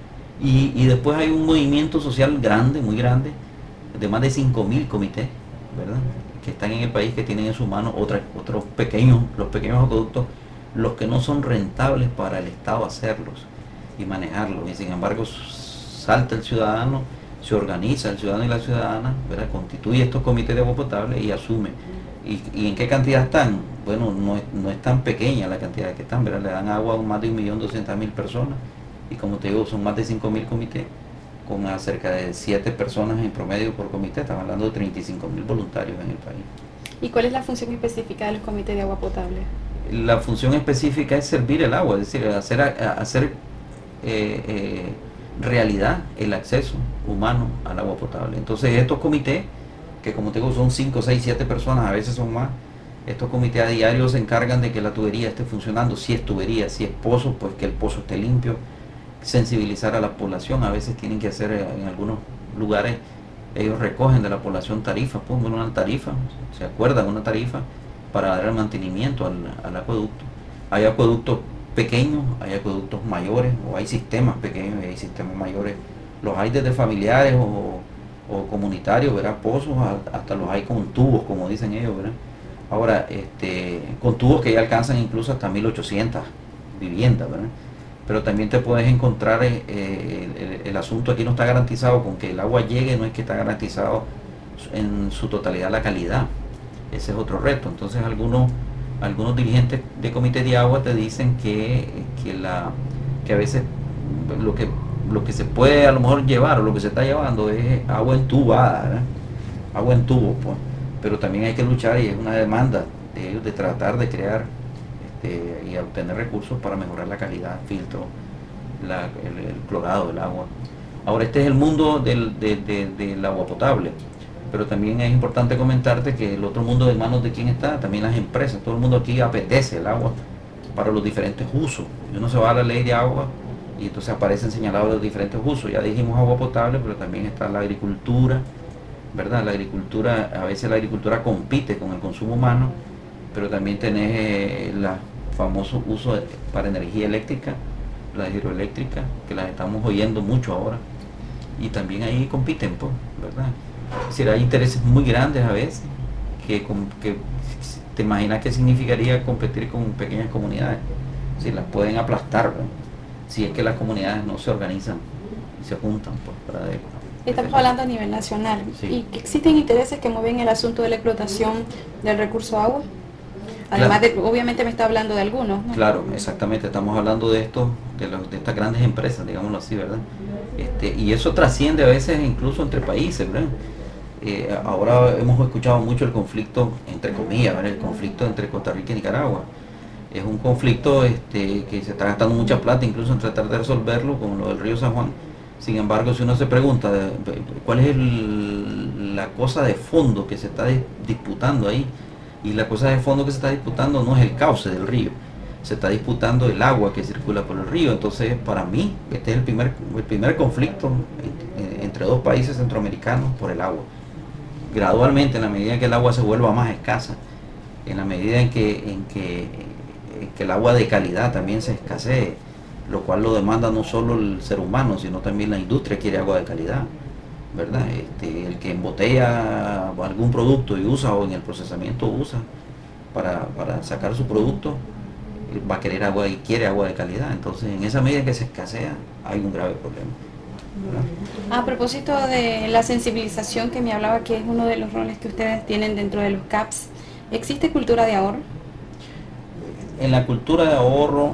Y, y después hay un movimiento social grande, muy grande, de más de cinco mil comités, ¿verdad? Que están en el país, que tienen en sus manos otras, otros pequeños, los pequeños acueductos, los que no son rentables para el Estado hacerlos y manejarlos, y sin embargo salta el ciudadano, se organiza el ciudadano y la ciudadana, ¿verdad? Constituye estos comités de agua potable y asume. ¿Y, y en qué cantidad están? Bueno, no es, no es tan pequeña la cantidad que están, ¿verdad? Le dan agua a más de un millón doscientas mil personas, y como te digo, son más de cinco mil comités, con cerca de siete personas en promedio por comité. Estamos hablando de treinta y cinco mil voluntarios en el país. ¿Y cuál es la función específica de los comités de agua potable? La función específica es servir el agua, es decir, hacer, hacer eh, eh, realidad el acceso humano al agua potable. Entonces estos comités, que como te digo son cinco, seis, siete personas, a veces son más, estos comités a diario se encargan de que la tubería esté funcionando, si es tubería, si es pozo, pues que el pozo esté limpio, sensibilizar a la población. A veces tienen que hacer, en algunos lugares ellos recogen de la población tarifas, pongan una tarifa, se acuerdan una tarifa para dar el mantenimiento al, al acueducto. Hay acueductos pequeños, hay acueductos mayores, o hay sistemas pequeños y hay sistemas mayores. Los hay desde familiares o, o comunitarios, ¿verdad? Pozos, hasta los hay con tubos, como dicen ellos, ¿verdad? Ahora, este, con tubos que ya alcanzan incluso hasta mil ochocientas viviendas, ¿verdad? Pero también te puedes encontrar, eh, el, el, el asunto aquí no está garantizado con que el agua llegue, no es que está garantizado en su totalidad la calidad. Ese es otro reto. Entonces algunos algunos dirigentes de comité de agua te dicen que, que, la, que a veces lo que, lo que se puede a lo mejor llevar, o lo que se está llevando es agua entubada, ¿verdad? Agua en tubo, pues. Pero también hay que luchar, y es una demanda de ellos, de tratar de crear este, y obtener recursos para mejorar la calidad, filtro, la, el, el clorado del agua. Ahora, este es el mundo del, de, de, del agua potable. Pero también es importante comentarte que el otro mundo de manos de quién está, también las empresas. Todo el mundo aquí apetece el agua para los diferentes usos. Y uno se va a la ley de agua y entonces aparecen señalados los diferentes usos. Ya dijimos agua potable, pero también está la agricultura, ¿verdad? La agricultura, a veces la agricultura compite con el consumo humano, pero también tenés eh, el famoso uso de, para energía eléctrica, la hidroeléctrica, que las estamos oyendo mucho ahora. Y también ahí compiten, pues, ¿verdad? Es decir, hay intereses muy grandes a veces que, que ¿te imaginas qué significaría competir con pequeñas comunidades? Si las pueden aplastar, ¿verdad? Si es que las comunidades no se organizan y se juntan pues, para de, Estamos hablando a nivel nacional. Sí. ¿Y que existen intereses que mueven el asunto de la explotación del recurso agua? Además, claro. de, obviamente me está hablando de algunos, ¿no? Claro, exactamente. Estamos hablando de esto, de, los, de estas grandes empresas, digámoslo así, ¿verdad? Este, y eso trasciende a veces incluso entre países, ¿verdad? Eh, ahora hemos escuchado mucho el conflicto, entre comillas, ¿verdad? El conflicto entre Costa Rica y Nicaragua. Es un conflicto este, que se está gastando mucha plata, incluso en tratar de resolverlo, como lo del río San Juan. Sin embargo, si uno se pregunta cuál es el, la cosa de fondo que se está disputando ahí, y la cosa de fondo que se está disputando no es el cauce del río, se está disputando el agua que circula por el río. Entonces, para mí, este es el primer, el primer conflicto entre dos países centroamericanos por el agua. Gradualmente, en la medida en que el agua se vuelva más escasa, en la medida en que, en que, en que el agua de calidad también se escasee, lo cual lo demanda no solo el ser humano, sino también la industria quiere agua de calidad, ¿verdad? Este, el que embotella algún producto y usa, o en el procesamiento usa para, para sacar su producto, va a querer agua y quiere agua de calidad. Entonces, en esa medida que se escasea, hay un grave problema, ¿verdad? A propósito de la sensibilización que me hablaba, que es uno de los roles que ustedes tienen dentro de los C A Ps, ¿existe cultura de ahorro? En la cultura de ahorro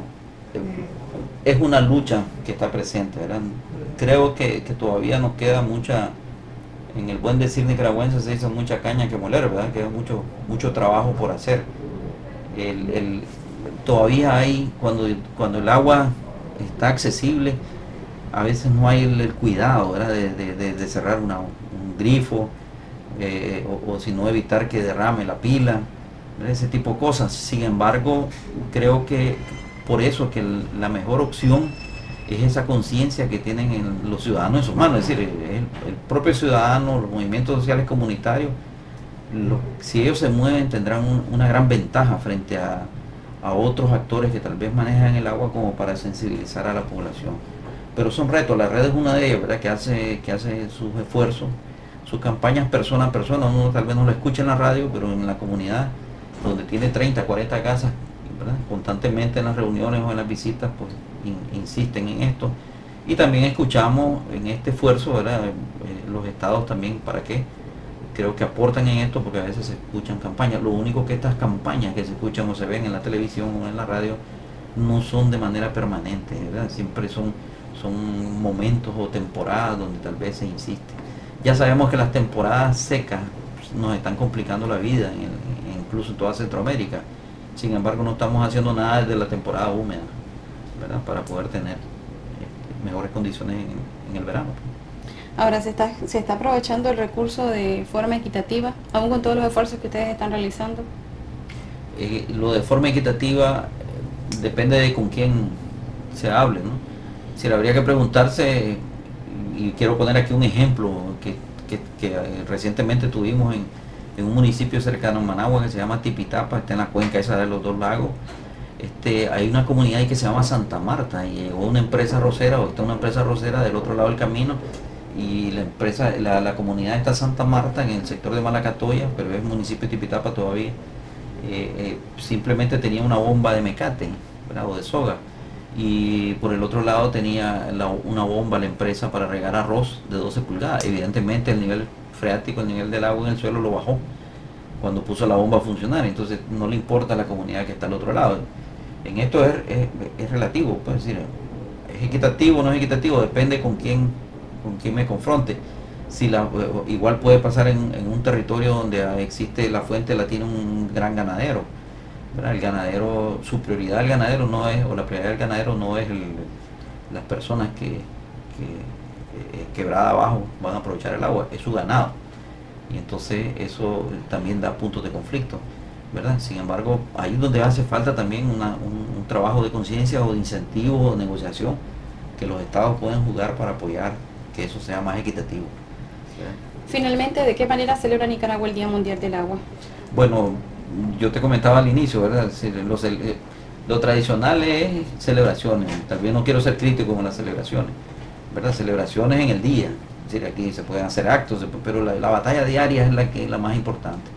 es una lucha que está presente, ¿verdad? Creo que, que todavía nos queda mucha, en el buen decir nicaragüense se dice mucha caña que moler, ¿verdad? Queda mucho, mucho trabajo por hacer. El, el, todavía hay, cuando, cuando el agua está accesible, a veces no hay el, el cuidado, ¿verdad? De, de, de, de cerrar una, un grifo, eh, o, o si no evitar que derrame la pila, ¿verdad? Ese tipo de cosas. Sin embargo, creo que por eso que el, la mejor opción es esa conciencia que tienen en los ciudadanos en sus manos, es decir, el, el propio ciudadano, los movimientos sociales comunitarios, lo, si ellos se mueven tendrán un, una gran ventaja frente a, a otros actores que tal vez manejan el agua como para sensibilizar a la población. Pero son retos, la red es una de ellas, ¿verdad? Que hace, que hace sus esfuerzos, sus campañas persona a persona. Uno tal vez no lo escucha en la radio, pero en la comunidad, donde tiene treinta, cuarenta casas, ¿verdad? Constantemente en las reuniones o en las visitas, pues in, insisten en esto. Y también escuchamos en este esfuerzo, ¿verdad? Eh, los estados también, ¿para qué? Creo que aportan en esto, porque a veces se escuchan campañas. Lo único que estas campañas que se escuchan o se ven en la televisión o en la radio no son de manera permanente, ¿verdad? Siempre son, son momentos o temporadas donde tal vez se insiste. Ya sabemos que las temporadas secas nos están complicando la vida, en el, incluso en toda Centroamérica. Sin embargo, no estamos haciendo nada desde la temporada húmeda, ¿verdad? Para poder tener este, mejores condiciones en, en el verano. Ahora, ¿se está, se está aprovechando el recurso de forma equitativa, aún con todos los esfuerzos que ustedes están realizando? Eh, lo de forma equitativa eh, depende de con quién se hable, ¿no? Si le habría que preguntarse, y quiero poner aquí un ejemplo que, que, que eh, recientemente tuvimos en en un municipio cercano a Managua que se llama Tipitapa, está en la cuenca esa de los dos lagos. Este, hay una comunidad ahí que se llama Santa Marta, y llegó una empresa arrocera, o está una empresa arrocera del otro lado del camino, y la empresa, la, la comunidad está Santa Marta en el sector de Malacatoya, pero es municipio de Tipitapa todavía. Eh, eh, simplemente tenía una bomba de mecate, ¿verdad? O de soga, y por el otro lado tenía la, una bomba la empresa para regar arroz de doce pulgadas. Evidentemente el nivel freático, el nivel del agua en el suelo lo bajó cuando puso la bomba a funcionar, entonces no le importa a la comunidad que está al otro lado. En esto es, es, es relativo, pues decir, es equitativo o no es equitativo, depende con quién, con quién me confronte. Si la, igual puede pasar en, en un territorio donde existe la fuente, la tiene un gran ganadero, ¿verdad? El ganadero, su prioridad del ganadero no es, o la prioridad del ganadero no es el, las personas que, que quebrada abajo van a aprovechar el agua, es su ganado, y entonces eso también da puntos de conflicto, ¿verdad? Sin embargo, ahí es donde hace falta también una, un, un trabajo de conciencia o de incentivo o de negociación que los estados pueden jugar para apoyar que eso sea más equitativo, ¿verdad? Finalmente, ¿de qué manera celebra Nicaragua el Día Mundial del Agua? Bueno, yo te comentaba al inicio, ¿verdad? Lo, lo tradicional es celebraciones, tal vez no quiero ser crítico con las celebraciones, ¿verdad? Celebraciones en el día, es decir, aquí se pueden hacer actos, pero la, la batalla diaria es la que la más importante.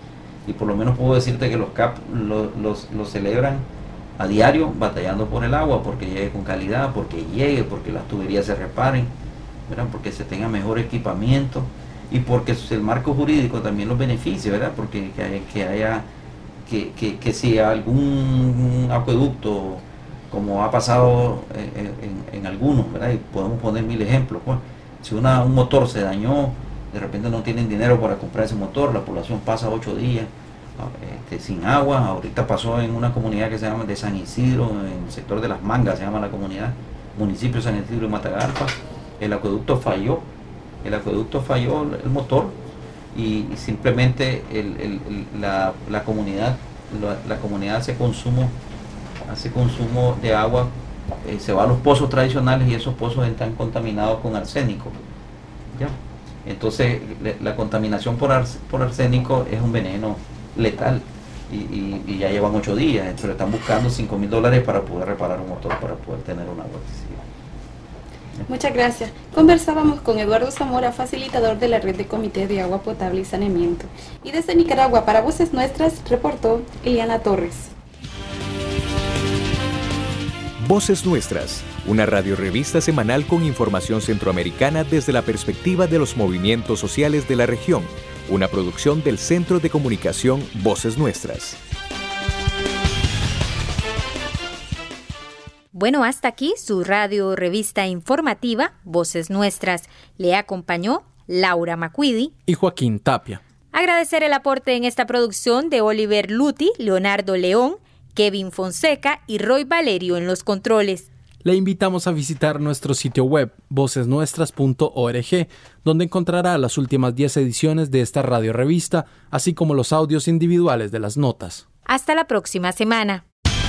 y por lo menos puedo decirte que los C A P los, los, los celebran a diario batallando por el agua, porque llegue con calidad, porque llegue, porque las tuberías se reparen, ¿verdad? Porque se tenga mejor equipamiento y porque el marco jurídico también los beneficie, ¿verdad? Porque que haya, que, haya que, que, que si algún acueducto, como ha pasado en, en, en algunos, ¿verdad? Y podemos poner mil ejemplos, pues, si una, un motor se dañó, de repente no tienen dinero para comprar ese motor, la población pasa ocho días este, sin agua. Ahorita pasó en una comunidad que se llama de San Isidro, en el sector de Las Mangas, se llama la comunidad, municipio de San Isidro y Matagalpa. El acueducto falló, el acueducto falló el motor y, y simplemente el, el, el, la, la comunidad la, la comunidad hace consumo, hace consumo de agua, eh, se va a los pozos tradicionales y esos pozos están contaminados con arsénico. ¿Ya? Entonces la contaminación por, ars por arsénico es un veneno letal y, y, y ya llevan ocho días, pero están buscando cinco mil dólares para poder reparar un motor, para poder tener un agua accesible. Muchas gracias. Conversábamos con Eduardo Zamora, facilitador de la red de Comité de Agua Potable y Saneamiento. Y desde Nicaragua, para Voces Nuestras, reportó Eliana Torres. Voces Nuestras, una radiorevista semanal con información centroamericana desde la perspectiva de los movimientos sociales de la región, una producción del Centro de Comunicación Voces Nuestras. Bueno, hasta aquí su radio revista informativa Voces Nuestras. Le acompañó Laura Macuidi y Joaquín Tapia. Agradecer el aporte en esta producción de Oliver Luti, Leonardo León, Kevin Fonseca y Roy Valerio en los controles. Le invitamos a visitar nuestro sitio web voces nuestras punto org, donde encontrará las últimas diez ediciones de esta radio revista, así como los audios individuales de las notas. Hasta la próxima semana.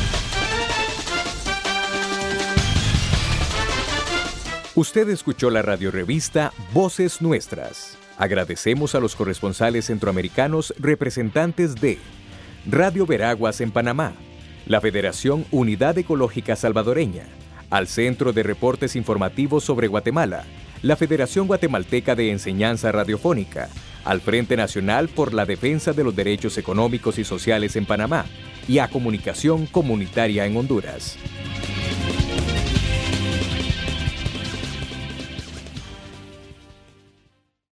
Usted escuchó la radiorevista Voces Nuestras. Agradecemos a los corresponsales centroamericanos representantes de Radio Veraguas en Panamá, la Federación Unidad Ecológica Salvadoreña, al Centro de Reportes Informativos sobre Guatemala, la Federación Guatemalteca de Enseñanza Radiofónica, al Frente Nacional por la Defensa de los Derechos Económicos y Sociales en Panamá y a Comunicación Comunitaria en Honduras.